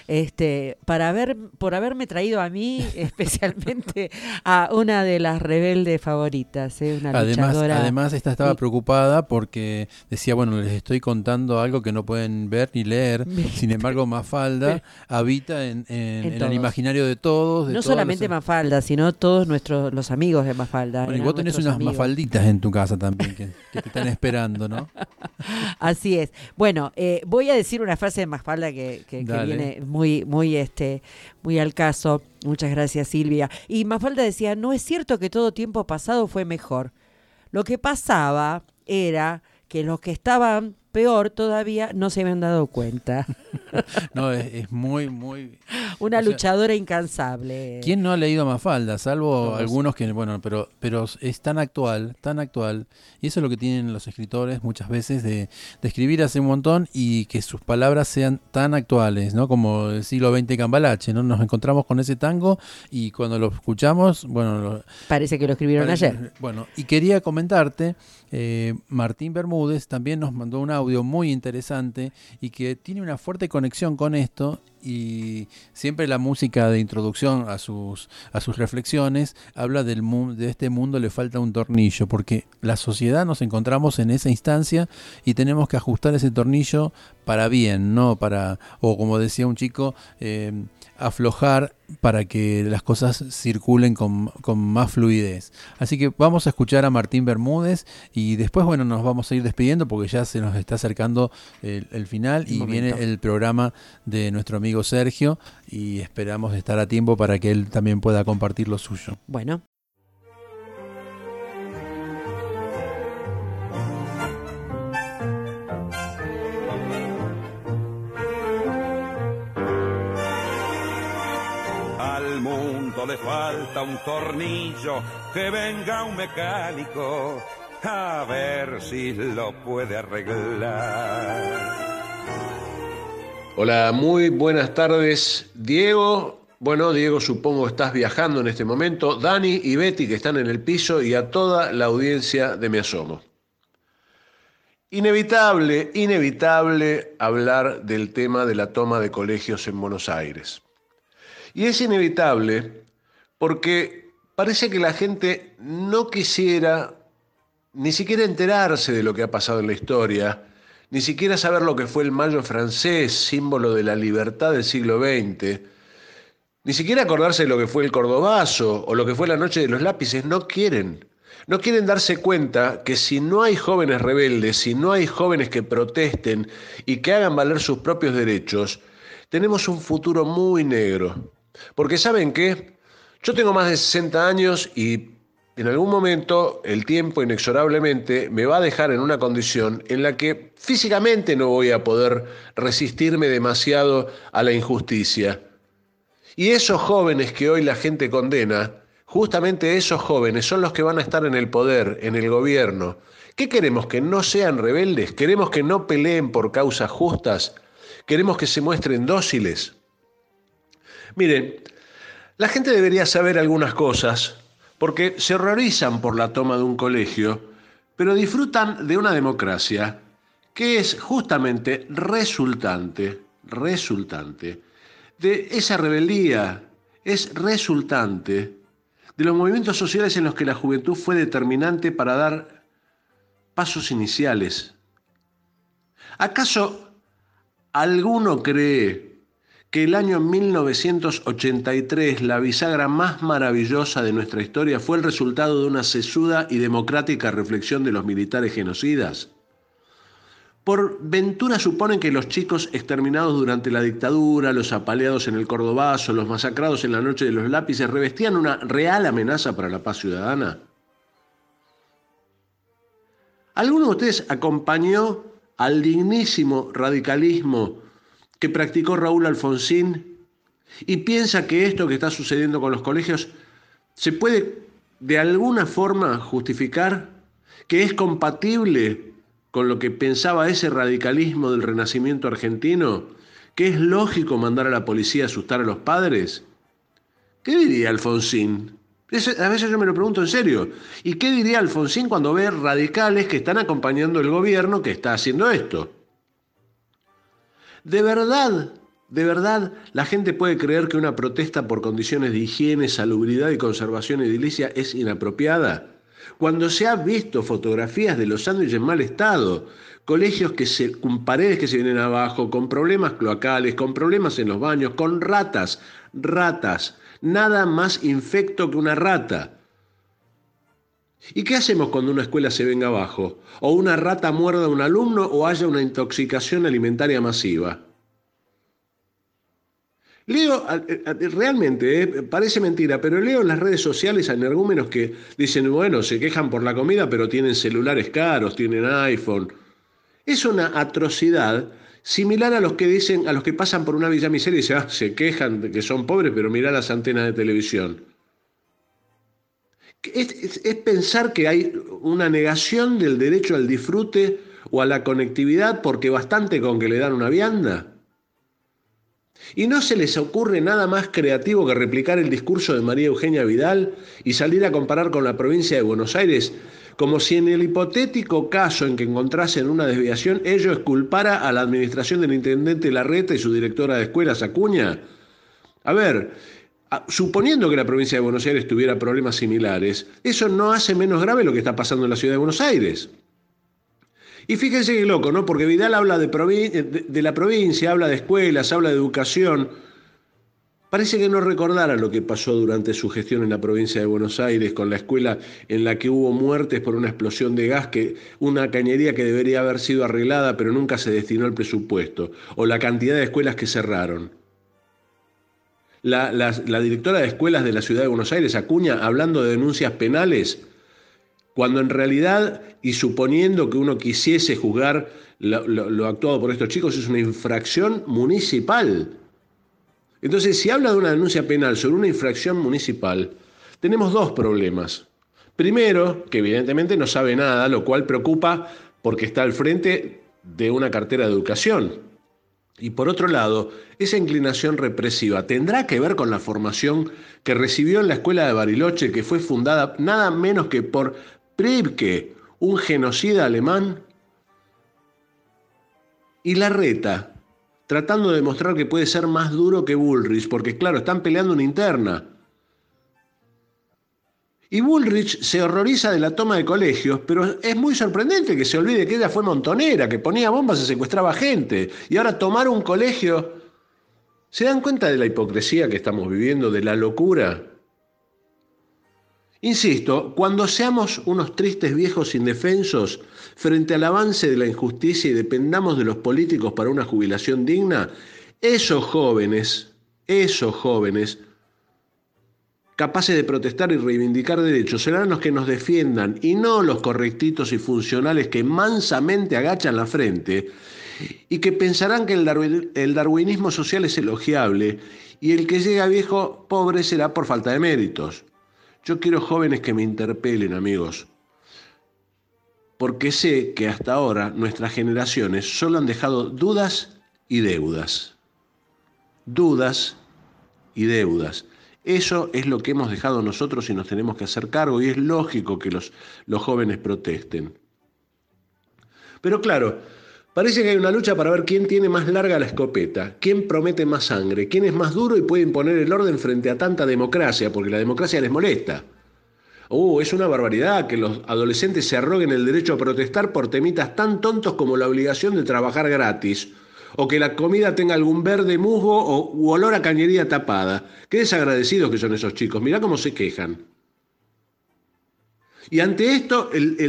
por haberme traído a mí, especialmente a una de las rebeldes favoritas, una luchadora. Además, esta estaba preocupada porque decía, bueno, les estoy contando algo que no pueden ver ni leer. Sin embargo, Mafalda habita en el imaginario de todos. No solamente Mafalda, sino todos los amigos de Mafalda. Bueno, y vos tenés unas Mafalditas en tu casa también que te están esperando, ¿no? Así es. Bueno, voy a decir una frase de Mafalda que viene muy al caso. Muchas gracias, Silvia. Y Mafalda decía, no es cierto que todo tiempo pasado fue mejor. Lo que pasaba era que los que estaban peor todavía no se habían dado cuenta. No, es muy... Una luchadora incansable. ¿Quién no ha leído Mafalda? Salvo algunos que, bueno, pero es tan actual, y eso es lo que tienen los escritores muchas veces de escribir hace un montón y que sus palabras sean tan actuales, ¿no? Como el siglo XX Cambalache, ¿no? Nos encontramos con ese tango y cuando lo escuchamos, bueno... Parece que lo escribieron ayer. Bueno, y quería comentarte, Martín Bermúdez también nos mandó un audio audio muy interesante y que tiene una fuerte conexión con esto, y siempre la música de introducción a sus reflexiones habla de este mundo le falta un tornillo, porque la sociedad nos encontramos en esa instancia y tenemos que ajustar ese tornillo para bien, no para, o como decía un chico, aflojar para que las cosas circulen con más fluidez. Así que vamos a escuchar a Martín Bermúdez y después, bueno, nos vamos a ir despidiendo porque ya se nos está acercando el final y viene el programa de nuestro amigo Sergio y esperamos estar a tiempo para que él también pueda compartir lo suyo. Bueno. Al mundo le falta un tornillo, que venga un mecánico a ver si lo puede arreglar. Hola, muy buenas tardes, Diego. Bueno, Diego, supongo estás viajando en este momento. Dani y Betty, que están en el piso, y a toda la audiencia de Me Asomo. Inevitable hablar del tema de la toma de colegios en Buenos Aires. Y es inevitable porque parece que la gente no quisiera ni siquiera enterarse de lo que ha pasado en la historia, ni siquiera saber lo que fue el Mayo francés, símbolo de la libertad del siglo XX, ni siquiera acordarse de lo que fue el Cordobazo o lo que fue la Noche de los Lápices. No quieren darse cuenta que si no hay jóvenes rebeldes, si no hay jóvenes que protesten y que hagan valer sus propios derechos, tenemos un futuro muy negro. Porque ¿saben qué? Yo tengo más de 60 años y en algún momento el tiempo inexorablemente me va a dejar en una condición en la que físicamente no voy a poder resistirme demasiado a la injusticia. Y esos jóvenes que hoy la gente condena, justamente esos jóvenes son los que van a estar en el poder, en el gobierno. ¿Qué queremos? ¿Que no sean rebeldes? ¿Queremos que no peleen por causas justas? ¿Queremos que se muestren dóciles? Miren, la gente debería saber algunas cosas, porque se horrorizan por la toma de un colegio, pero disfrutan de una democracia que es justamente resultante de esa rebeldía, es resultante de los movimientos sociales en los que la juventud fue determinante para dar pasos iniciales. ¿Acaso alguno cree que el año 1983, la bisagra más maravillosa de nuestra historia, fue el resultado de una sesuda y democrática reflexión de los militares genocidas? Por ventura suponen que los chicos exterminados durante la dictadura, los apaleados en el Cordobazo, los masacrados en la Noche de los Lápices, revestían una real amenaza para la paz ciudadana. ¿Alguno de ustedes acompañó al dignísimo radicalismo que practicó Raúl Alfonsín y piensa que esto que está sucediendo con los colegios se puede de alguna forma justificar, que es compatible con lo que pensaba ese radicalismo del Renacimiento argentino, que es lógico mandar a la policía a asustar a los padres? ¿Qué diría Alfonsín? A veces yo me lo pregunto en serio. ¿Y qué diría Alfonsín cuando ve radicales que están acompañando el gobierno que está haciendo esto? ¿De verdad, la gente puede creer que una protesta por condiciones de higiene, salubridad y conservación edilicia es inapropiada? Cuando se han visto fotografías de los sándwiches en mal estado, colegios con paredes que se vienen abajo, con problemas cloacales, con problemas en los baños, con ratas, nada más infecto que una rata. ¿Y qué hacemos cuando una escuela se venga abajo? ¿O una rata muerda a un alumno o haya una intoxicación alimentaria masiva? Leo, realmente, parece mentira, pero leo en las redes sociales a energúmenos que dicen, bueno, se quejan por la comida, pero tienen celulares caros, tienen iPhone. Es una atrocidad similar a los que dicen, a los que pasan por una Villa Miseria y dicen, se quejan de que son pobres, pero mirá las antenas de televisión. Es pensar que hay una negación del derecho al disfrute o a la conectividad porque bastante con que le dan una vianda. ¿Y no se les ocurre nada más creativo que replicar el discurso de María Eugenia Vidal y salir a comparar con la provincia de Buenos Aires como si en el hipotético caso en que encontrasen una desviación, ello exculpara a la administración del intendente Larreta y su directora de escuelas, Acuña. A ver, suponiendo que la provincia de Buenos Aires tuviera problemas similares, eso no hace menos grave lo que está pasando en la ciudad de Buenos Aires. Y fíjense qué loco, ¿no? Porque Vidal habla de la provincia, habla de escuelas, habla de educación. Parece que no recordara lo que pasó durante su gestión en la provincia de Buenos Aires con la escuela en la que hubo muertes por una explosión de gas, una cañería que debería haber sido arreglada pero nunca se destinó el presupuesto, o la cantidad de escuelas que cerraron. La directora de escuelas de la ciudad de Buenos Aires, Acuña, hablando de denuncias penales, cuando en realidad, y suponiendo que uno quisiese juzgar lo actuado por estos chicos, es una infracción municipal. Entonces, si habla de una denuncia penal sobre una infracción municipal, tenemos dos problemas. Primero, que evidentemente no sabe nada, lo cual preocupa porque está al frente de una cartera de educación. Y por otro lado, esa inclinación represiva tendrá que ver con la formación que recibió en la escuela de Bariloche, que fue fundada nada menos que por Priebke, un genocida alemán, y Larreta, tratando de demostrar que puede ser más duro que Bullrich, porque claro, están peleando una interna. Y Bullrich se horroriza de la toma de colegios, pero es muy sorprendente que se olvide que ella fue montonera, que ponía bombas y secuestraba gente. Y ahora tomar un colegio... ¿Se dan cuenta de la hipocresía que estamos viviendo, de la locura? Insisto, cuando seamos unos tristes viejos indefensos frente al avance de la injusticia y dependamos de los políticos para una jubilación digna, esos jóvenes, capaces de protestar y reivindicar derechos, serán los que nos defiendan y no los correctitos y funcionales que mansamente agachan la frente y que pensarán que el darwinismo social es elogiable y el que llega viejo pobre será por falta de méritos. Yo quiero jóvenes que me interpelen, amigos, porque sé que hasta ahora nuestras generaciones solo han dejado dudas y deudas. Dudas y deudas. Eso es lo que hemos dejado nosotros y nos tenemos que hacer cargo, y es lógico que los jóvenes protesten. Pero claro, parece que hay una lucha para ver quién tiene más larga la escopeta, quién promete más sangre, quién es más duro y puede imponer el orden frente a tanta democracia, porque la democracia les molesta. Es una barbaridad que los adolescentes se arroguen el derecho a protestar por temitas tan tontos como la obligación de trabajar gratis, o que la comida tenga algún verde musgo u olor a cañería tapada. Qué desagradecidos que son esos chicos, mirá cómo se quejan. Y ante esto,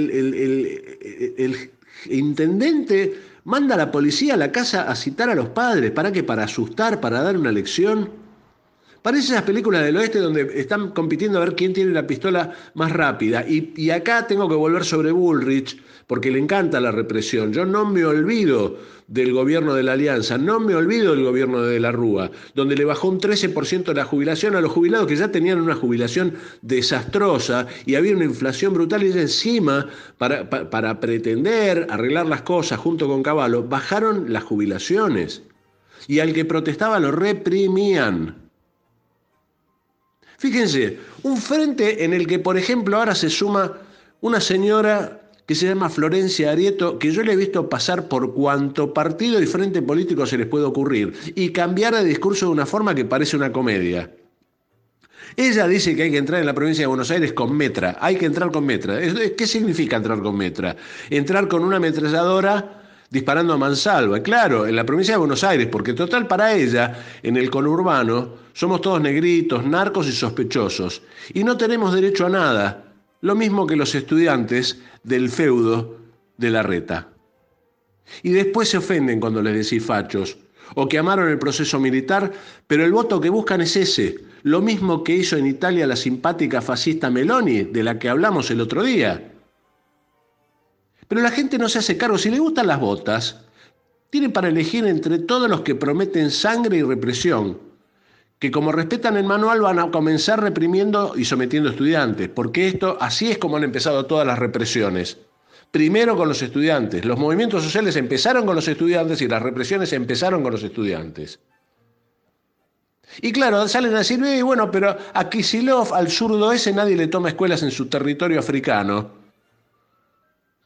el intendente manda a la policía a la casa a citar a los padres. ¿Para qué? Para asustar, para dar una lección. Parece esas películas del oeste donde están compitiendo a ver quién tiene la pistola más rápida. Y acá tengo que volver sobre Bullrich, porque le encanta la represión. Yo no me olvido del gobierno de la Alianza, no me olvido del gobierno de la Rúa, donde le bajó un 13% la jubilación a los jubilados que ya tenían una jubilación desastrosa y había una inflación brutal, y encima, para pretender arreglar las cosas junto con Cavallo, bajaron las jubilaciones. Y al que protestaba lo reprimían. Fíjense, un frente en el que, por ejemplo, ahora se suma una señora que se llama Florencia Arieto, que yo le he visto pasar por cuanto partido y frente político se les puede ocurrir, y cambiar de discurso de una forma que parece una comedia. Ella dice que hay que entrar en la provincia de Buenos Aires con metra, hay que entrar con metra. ¿Qué significa entrar con metra? Entrar con una ametralladora disparando a mansalva. Claro, en la provincia de Buenos Aires, porque total para ella, en el conurbano, somos todos negritos, narcos y sospechosos, y no tenemos derecho a nada. Lo mismo que los estudiantes del feudo de Larreta. Y después se ofenden cuando les decís fachos, o que amaron el proceso militar, pero el voto que buscan es ese, lo mismo que hizo en Italia la simpática fascista Meloni, de la que hablamos el otro día. Pero la gente no se hace cargo. Si le gustan las botas, tienen para elegir entre todos los que prometen sangre y represión, que como respetan el manual van a comenzar reprimiendo y sometiendo estudiantes, porque así es como han empezado todas las represiones. Primero con los estudiantes. Los movimientos sociales empezaron con los estudiantes y las represiones empezaron con los estudiantes. Y claro, salen a decir, bueno, pero a Kicillof, al zurdo ese, nadie le toma escuelas en su territorio africano.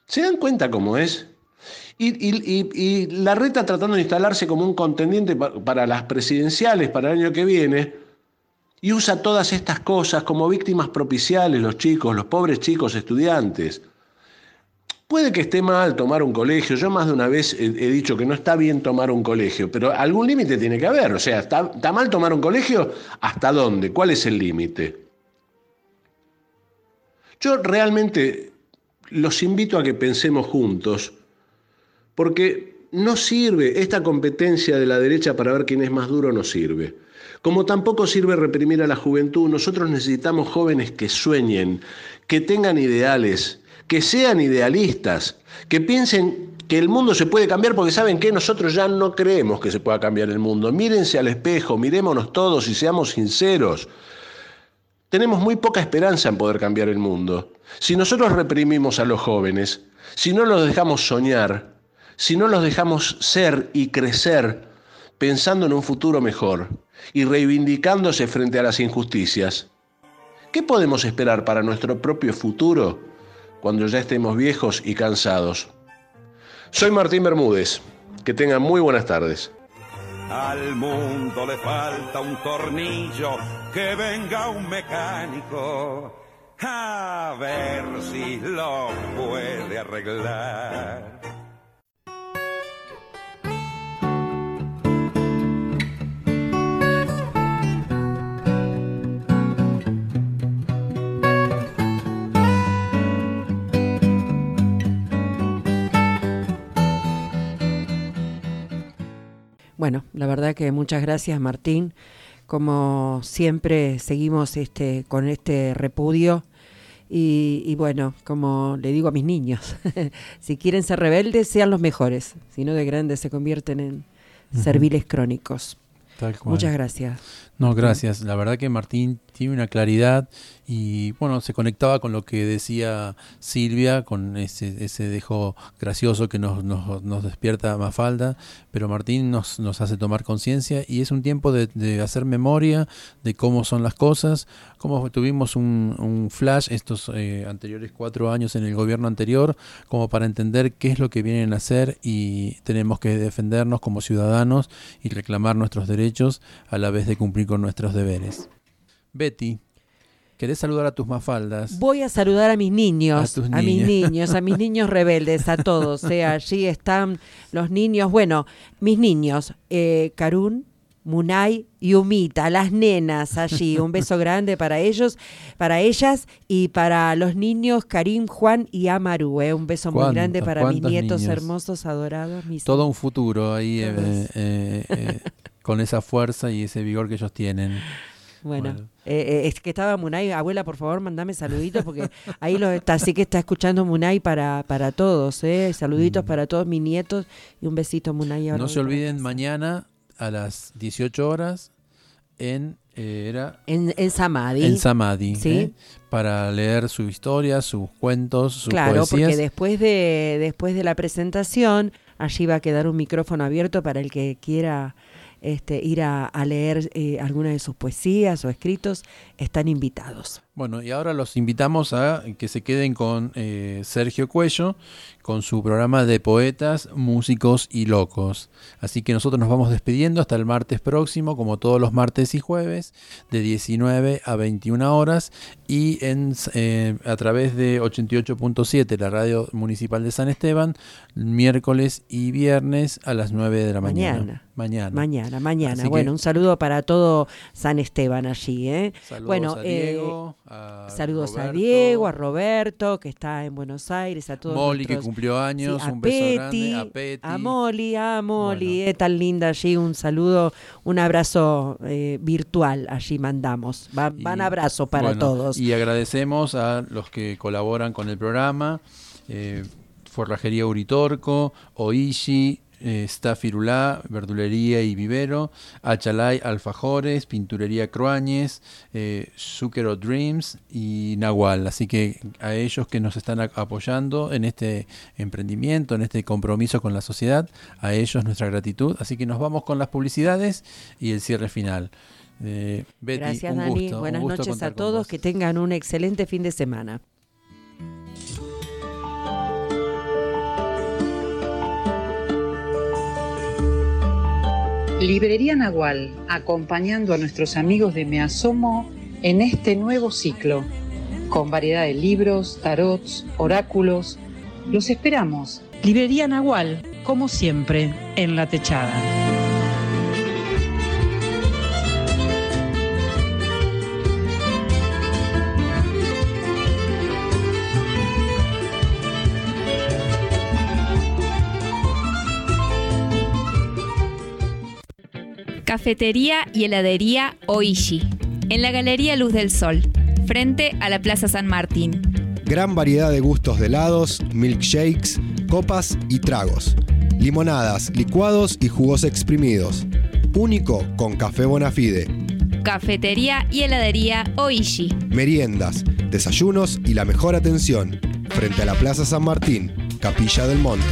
¿Se dan cuenta cómo es? Y Larreta tratando de instalarse como un contendiente para las presidenciales para el año que viene, y usa todas estas cosas como víctimas propiciales, los chicos, los pobres chicos estudiantes. Puede que esté mal tomar un colegio, yo más de una vez he dicho que no está bien tomar un colegio, pero algún límite tiene que haber, o sea, ¿está mal tomar un colegio? ¿Hasta dónde? ¿Cuál es el límite? Yo realmente los invito a que pensemos juntos, porque no sirve esta competencia de la derecha para ver quién es más duro, no sirve. Como tampoco sirve reprimir a la juventud, nosotros necesitamos jóvenes que sueñen, que tengan ideales, que sean idealistas, que piensen que el mundo se puede cambiar, porque ¿saben qué? Nosotros ya no creemos que se pueda cambiar el mundo. Mírense al espejo, mirémonos todos y seamos sinceros. Tenemos muy poca esperanza en poder cambiar el mundo. Si nosotros reprimimos a los jóvenes, si no los dejamos soñar, si no los dejamos ser y crecer pensando en un futuro mejor y reivindicándose frente a las injusticias, ¿qué podemos esperar para nuestro propio futuro cuando ya estemos viejos y cansados? Soy Martín Bermúdez. Que tengan muy buenas tardes. Al mundo le falta un tornillo, que venga un mecánico a ver si lo puede arreglar. Bueno, la verdad que muchas gracias, Martín. Como siempre seguimos con este repudio y bueno, como le digo a mis niños, si quieren ser rebeldes, sean los mejores, si no de grandes se convierten en serviles crónicos. Tal cual. Muchas gracias. No, gracias. La verdad que Martín tiene una claridad y bueno, se conectaba con lo que decía Silvia, con ese dejo gracioso que nos despierta Mafalda, pero Martín nos hace tomar conciencia y es un tiempo de hacer memoria de cómo son las cosas, cómo tuvimos un flash estos anteriores 4 años en el gobierno anterior, como para entender qué es lo que vienen a hacer y tenemos que defendernos como ciudadanos y reclamar nuestros derechos a la vez de cumplir con nuestros deberes. Betty, ¿querés saludar a tus mafaldas? Voy a saludar a mis niños, a mis niños rebeldes, a todos. Allí están los niños, bueno, mis niños, Karun, Munay y Umita, las nenas allí. Un beso grande para ellos, para ellas y para los niños Karim, Juan y Amaru. Un beso muy grande para mis nietos niños? Hermosos, adorados. Todo un futuro ahí con esa fuerza y ese vigor que ellos tienen. Bueno. Es que estaba Munay, abuela, por favor, mandame saluditos porque ahí así que está escuchando Munay para todos, saluditos para todos mis nietos y un besito, Munay. No se olviden, mañana a las 18 horas en Samadhi. En Samadhi, ¿sí? Para leer su historia, sus cuentos, sus poesías. Claro, porque después de la presentación, allí va a quedar un micrófono abierto para el que quiera ir a leer alguna de sus poesías o escritos. Están invitados. Bueno, y ahora los invitamos a que se queden con Sergio Cuello, con su programa de poetas, músicos y locos. Así que nosotros nos vamos despidiendo hasta el martes próximo, como todos los martes y jueves, de 19 a 21 horas, y a través de 88.7, la radio municipal de San Esteban, miércoles y viernes a las 9 de la mañana. Mañana. Bueno, un saludo para todo San Esteban allí. Saludos a Diego, saludos Roberto, a Diego, a Roberto, que está en Buenos Aires, a todos Molly, que cumplió años, sí, un beso Peti, grande, a Peti, a Molly, tan linda allí, un saludo, un abrazo virtual allí mandamos, van abrazos para todos. Y agradecemos a los que colaboran con el programa, Forrajería Uritorco, Oishi, Stafirulá, Verdulería y Vivero, Achalay Alfajores, Pinturería Cruáñez, Zucchero Dreams y Nahual. Así que a ellos que nos están apoyando en este emprendimiento, en este compromiso con la sociedad, a ellos nuestra gratitud. Así que nos vamos con las publicidades y el cierre final. Betty, gracias, Dani. Buenas noches a todos, que tengan un excelente fin de semana. Librería Nahual, acompañando a nuestros amigos de Me Asomo en este nuevo ciclo, con variedad de libros, tarots, oráculos. Los esperamos. Librería Nahual, como siempre, en la techada. Cafetería y heladería Oishi, en la Galería Luz del Sol, frente a la Plaza San Martín. Gran variedad de gustos de helados, milkshakes, copas y tragos. Limonadas, licuados y jugos exprimidos. Único con Café Bonafide. Cafetería y heladería Oishi. Meriendas, desayunos y la mejor atención. Frente a la Plaza San Martín, Capilla del Monte.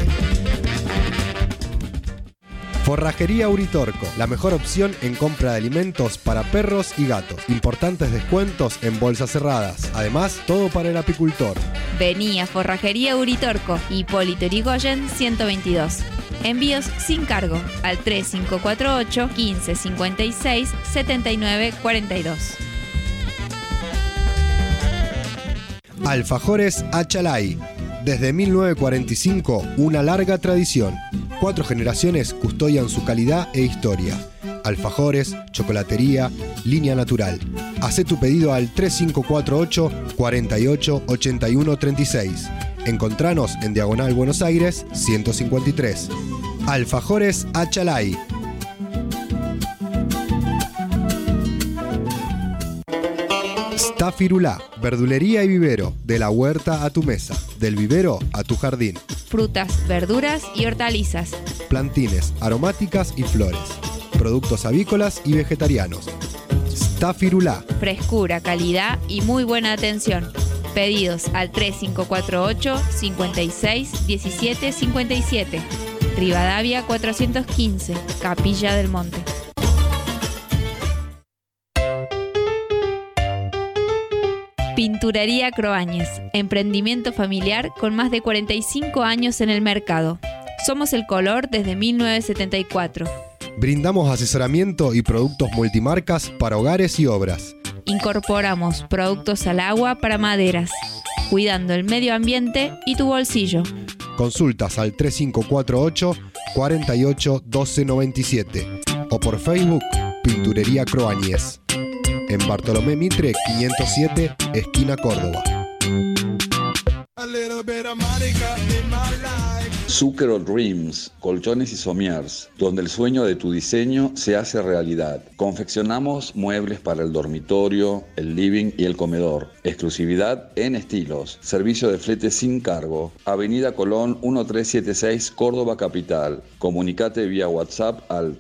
Forrajería Uritorco, la mejor opción en compra de alimentos para perros y gatos. Importantes descuentos en bolsas cerradas. Además, todo para el apicultor. Vení a Forrajería Uritorco, Hipólito Yrigoyen 122. Envíos sin cargo al 3548 1556 7942. Alfajores Achalay. Desde 1945, una larga tradición. 4 generaciones custodian su calidad e historia. Alfajores, chocolatería, línea natural. Hacé tu pedido al 3548 48 81 36. Encontranos en Diagonal Buenos Aires 153. Alfajores Achalay. Stafirulá, verdulería y vivero, de la huerta a tu mesa, del vivero a tu jardín. Frutas, verduras y hortalizas. Plantines, aromáticas y flores. Productos avícolas y vegetarianos. Stafirulá. Frescura, calidad y muy buena atención. Pedidos al 3548 56 17 57. Rivadavia 415, Capilla del Monte. Pinturería Croáñez, emprendimiento familiar con más de 45 años en el mercado. Somos el color desde 1974. Brindamos asesoramiento y productos multimarcas para hogares y obras. Incorporamos productos al agua para maderas, cuidando el medio ambiente y tu bolsillo. Consultas al 3548 48 12 97 o por Facebook Pinturería Croáñez. En Bartolomé Mitre 507, esquina Córdoba. Zucchero Dreams, colchones y somiers, donde el sueño de tu diseño se hace realidad. Confeccionamos muebles para el dormitorio, el living y el comedor. Exclusividad en estilos. Servicio de flete sin cargo. Avenida Colón 1376, Córdoba Capital. Comunicate vía WhatsApp al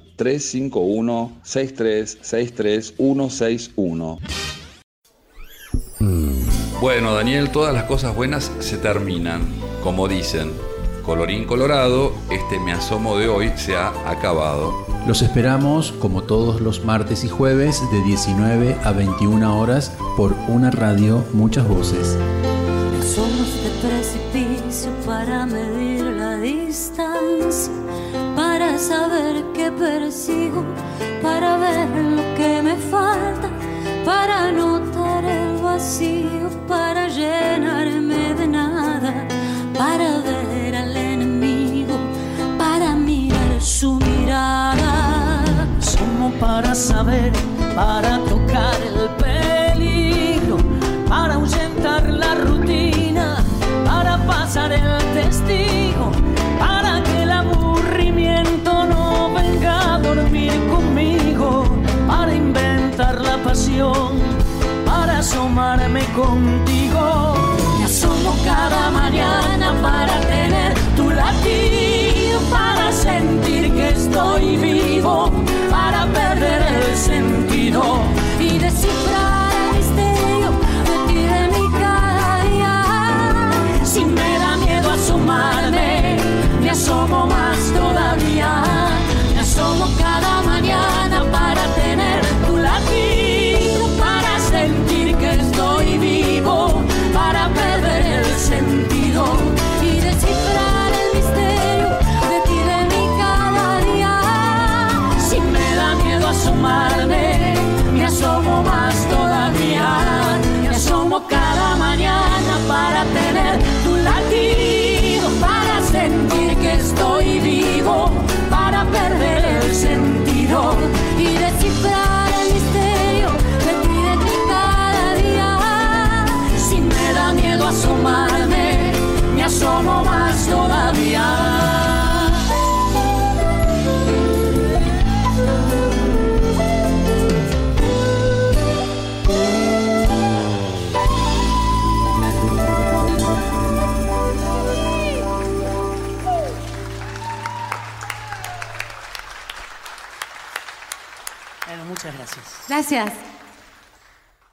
351-6363-161. Bueno, Daniel, todas las cosas buenas se terminan. Como dicen, colorín colorado, este Me Asomo de hoy se ha acabado. Los esperamos como todos los martes y jueves de 19 a 21 horas por una radio, muchas voces. Somos de precipicio para medir la distancia, para saber qué persigo, para ver lo que me falta, para notar el vacío, para llenarme de nada, para ver al enemigo, para mirar su mirada. Somos para saber, para tocar el peligro, para ahuyentar la rutina, para pasar el testigo, para que el aburrimiento no venga a dormir conmigo, para inventar la pasión, para asomarme contigo. Me asomo cada mañana para tener tu latido, para sentir que estoy vivo, para perder el sentido y descifrar el misterio de ti, de mí cada día. Si me da miedo asomarme, me asomo más todavía. Me asomo cada mañana para tener tu latido, para sentir que estoy vivo, para perder el sentido y descifrar el misterio de ti, de mí cada día. Si me que estoy vivo para perder el sentido y descifrar el misterio que pide cada día. Si me da miedo asomarme, me asomo más todavía. Bueno, muchas gracias. Gracias.